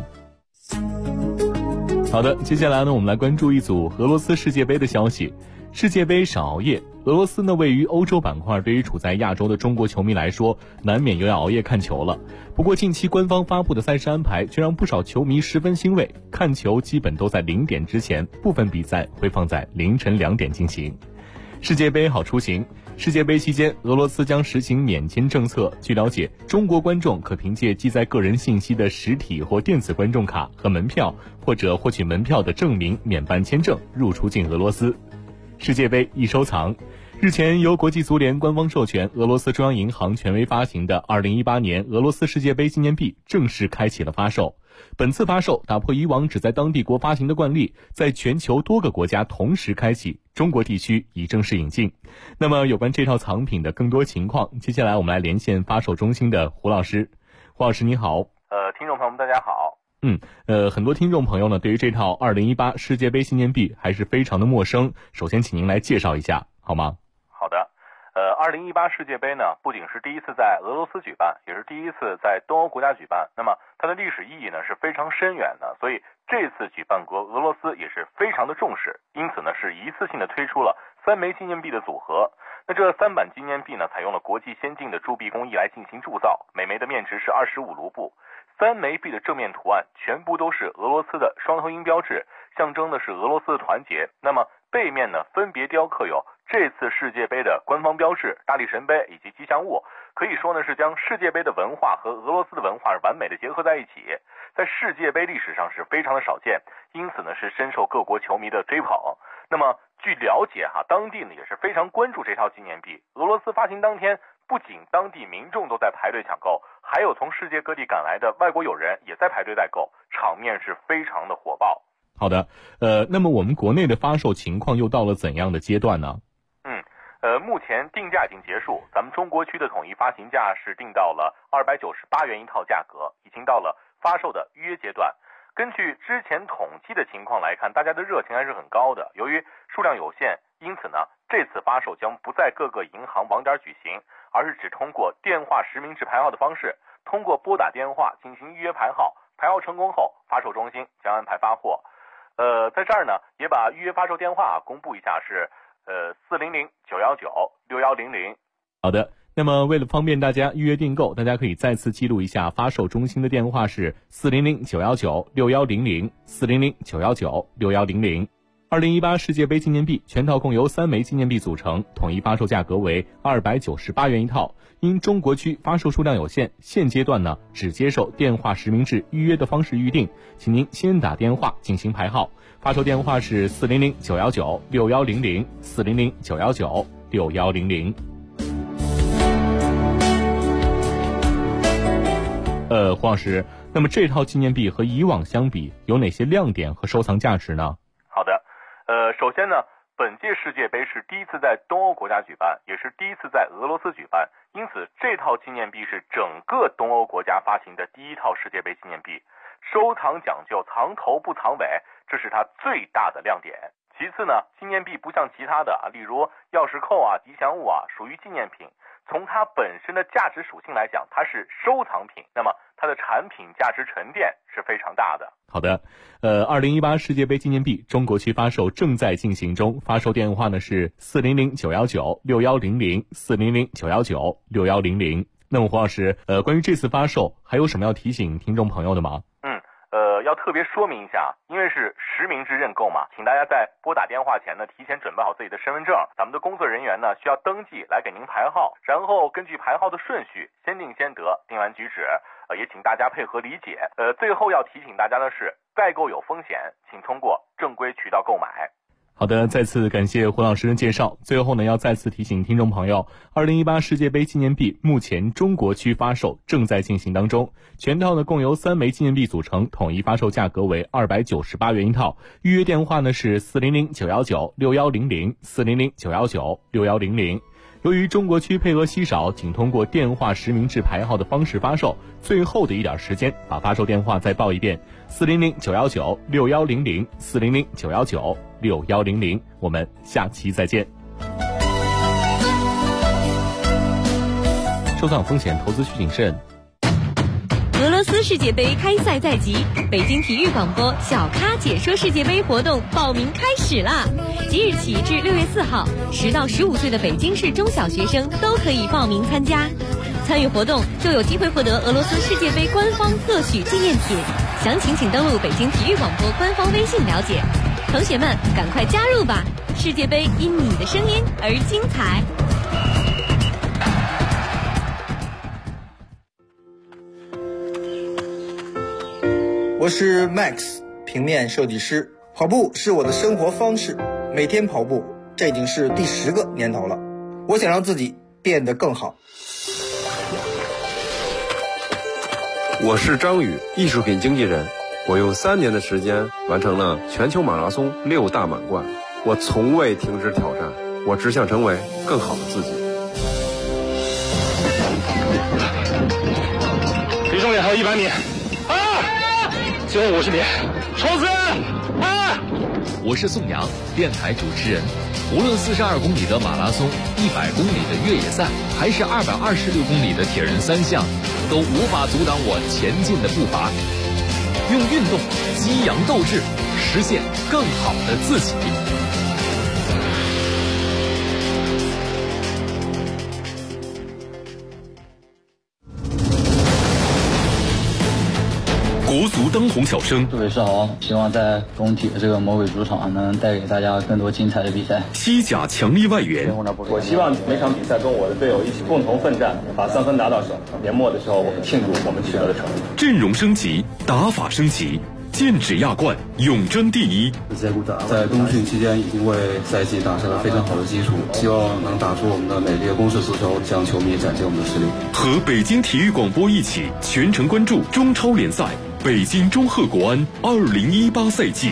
好的，接下来呢，我们来关注一组俄罗斯世界杯的消息。世界杯少熬夜，俄罗斯呢位于欧洲板块，对于处在亚洲的中国球迷来说，难免又要熬夜看球了。不过近期官方发布的赛事安排却让不少球迷十分欣慰，看球基本都在0点之前，部分比赛会放在凌晨2点进行。世界杯好出行。世界杯期间，俄罗斯将实行免签政策。据了解，中国观众可凭借记载个人信息的实体或电子观众卡和门票，或者获取门票的证明免办签证入出境俄罗斯。世界杯易收藏。日前，由国际足联官方授权，俄罗斯中央银行权威发行的2018年俄罗斯世界杯纪念币正式开启了发售。本次发售打破以往只在当地国发行的惯例，在全球多个国家同时开启，中国地区已正式引进。那么有关这套藏品的更多情况，接下来我们来连线发售中心的胡老师。胡老师你好。 听众朋友们大家好。 很多听众朋友呢对于这套2018世界杯纪念币还是非常的陌生，首先请您来介绍一下好吗？ 好的。2018世界杯呢，不仅是第一次在俄罗斯举办，也是第一次在东欧国家举办。那么它的历史意义呢是非常深远的，所以这次举办国俄罗斯也是非常的重视，因此呢是一次性的推出了3枚纪念币的组合。那这3版纪念币呢，采用了国际先进的铸币工艺来进行铸造，每枚的面值是25卢布。 3枚币的正面图案全部都是俄罗斯的双头鹰标志，象征的是俄罗斯的团结。那么背面呢，分别雕刻有这次世界杯的官方标志、大力神杯以及吉祥物，可以说呢是将世界杯的文化和俄罗斯的文化完美的结合在一起，在世界杯历史上是非常的少见，因此呢是深受各国球迷的追捧。那么据了解当地呢也是非常关注这套纪念币。俄罗斯发行当天，不仅当地民众都在排队抢购，还有从世界各地赶来的外国友人也在排队代购，场面是非常的火爆。 好的，那么我们国内的发售情况又到了怎样的阶段呢？ 目前定价已经结束，咱们中国区的统一发行价是定到了298元一套价格，已经到了发售的预约阶段。根据之前统计的情况来看，大家的热情还是很高的。由于数量有限，因此呢，这次发售将不在各个银行网点举行，而是只通过电话实名制排号的方式，通过拨打电话进行预约排号，排号成功后，发售中心将安排发货。在这儿呢，也把预约发售电话公布一下，是400-919-6100。 好的，那么为了方便大家预约订购，大家可以再次记录一下发售中心的电话是400-919-6100 400-919-6100。2018世界杯纪念币全套共由3枚纪念币组成，统一发售价格为298元一套。因中国区发售数量有限，现阶段呢只接受电话实名制预约的方式预定，请您先打电话进行排号。发售电话是400-919-6100 400-919-6100。黄老师，那么这套纪念币和以往相比，有哪些亮点和收藏价值呢？ 好的，首先呢，本届世界杯是第一次在东欧国家举办，也是第一次在俄罗斯举办，因此这套纪念币是整个东欧国家发行的第一套世界杯纪念币。收藏讲究藏头不藏尾，这是它最大的亮点。其次呢，纪念币不像其他的例如钥匙扣吉祥物属于纪念品，从它本身的价值属性来讲，它是收藏品，那么它的产品价值沉淀是非常大的。 好的，2018世界杯纪念币中国区发售正在进行中，发售电话呢是400-919-6100 400-919-6100。那么黄老师，关于这次发售还有什么要提醒听众朋友的吗？ 要特别说明一下，因为是实名制认购嘛，请大家在拨打电话前呢，提前准备好自己的身份证，咱们的工作人员呢需要登记来给您排号，然后根据排号的顺序，先定先得，定完举止，也请大家配合理解。最后要提醒大家的是，代购有风险，请通过正规渠道购买。 好的，再次感谢胡老师的介绍。最后呢，要再次提醒听众朋友，2018世界杯纪念币目前中国区发售正在进行当中，全套呢共由3枚纪念币组成，统一发售价格为298元一套。预约电话呢是400-919-6100 400-919-6100。由于中国区配额稀少，仅通过电话实名制排号的方式发售，最后的一点时间，把发售电话再报一遍：400-919-6100 400-919-6100。我们下期再见。收藏风险，投资需谨慎。 俄罗斯世界杯开赛在即，北京体育广播小咖解说世界杯活动报名开始啦！即日起至6月4号，10到15岁的北京市中小学生都可以报名参加。参与活动就有机会获得俄罗斯世界杯官方特许纪念品，详情请登录北京体育广播官方微信了解。同学们，赶快加入吧！世界杯因你的声音而精彩。 我是 Max， 平面设计师。跑步是我的生活方式，每天跑步，这已经是第10个年头了。我想让自己变得更好。 我是张宇，艺术品经纪人。我用3年的时间完成了全球马拉松6大满贯。我从未停止挑战，我只想成为更好的自己。 离终点还有100米。最后50米，冲刺！ 我是宋阳，电台主持人。无论42公里的马拉松、100公里的越野赛，还是226公里的铁人3项，都无法阻挡我前进的步伐。用运动激扬斗志，实现更好的自己。 国足当红小生。 祝伟世豪，希望在工体的这个魔鬼主场能带给大家更多精彩的比赛。 西甲强力外援， 我希望每场比赛跟我的队友一起共同奋战，把3分拿到手。年末的时候，我们庆祝我们取得的成绩。 阵容升级，打法升级。剑指亚冠，永争第一。 在冬训期间已经为赛季打下了非常好的基础，希望能打出我们的美丽的攻势足球，向球迷展现我们的实力。 和北京体育广播一起全程关注中超联赛北京中赫国安2018赛季。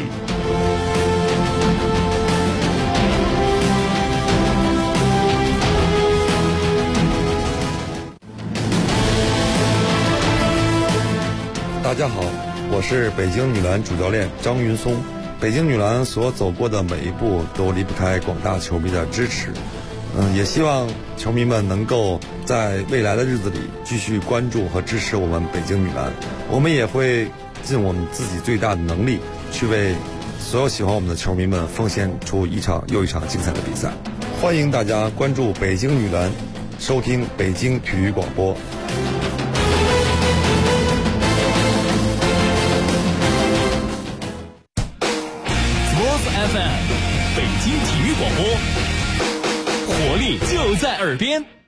大家好，我是北京女篮主教练张云松。北京女篮所走过的每一步都离不开广大球迷的支持。也希望球迷们能够在未来的日子里继续关注和支持我们北京女篮。我们也会尽我们自己最大的能力，去为所有喜欢我们的球迷们奉献出一场又一场精彩的比赛。欢迎大家关注北京女篮，收听北京体育广播。 FM 北京体育广播，活力就在耳边。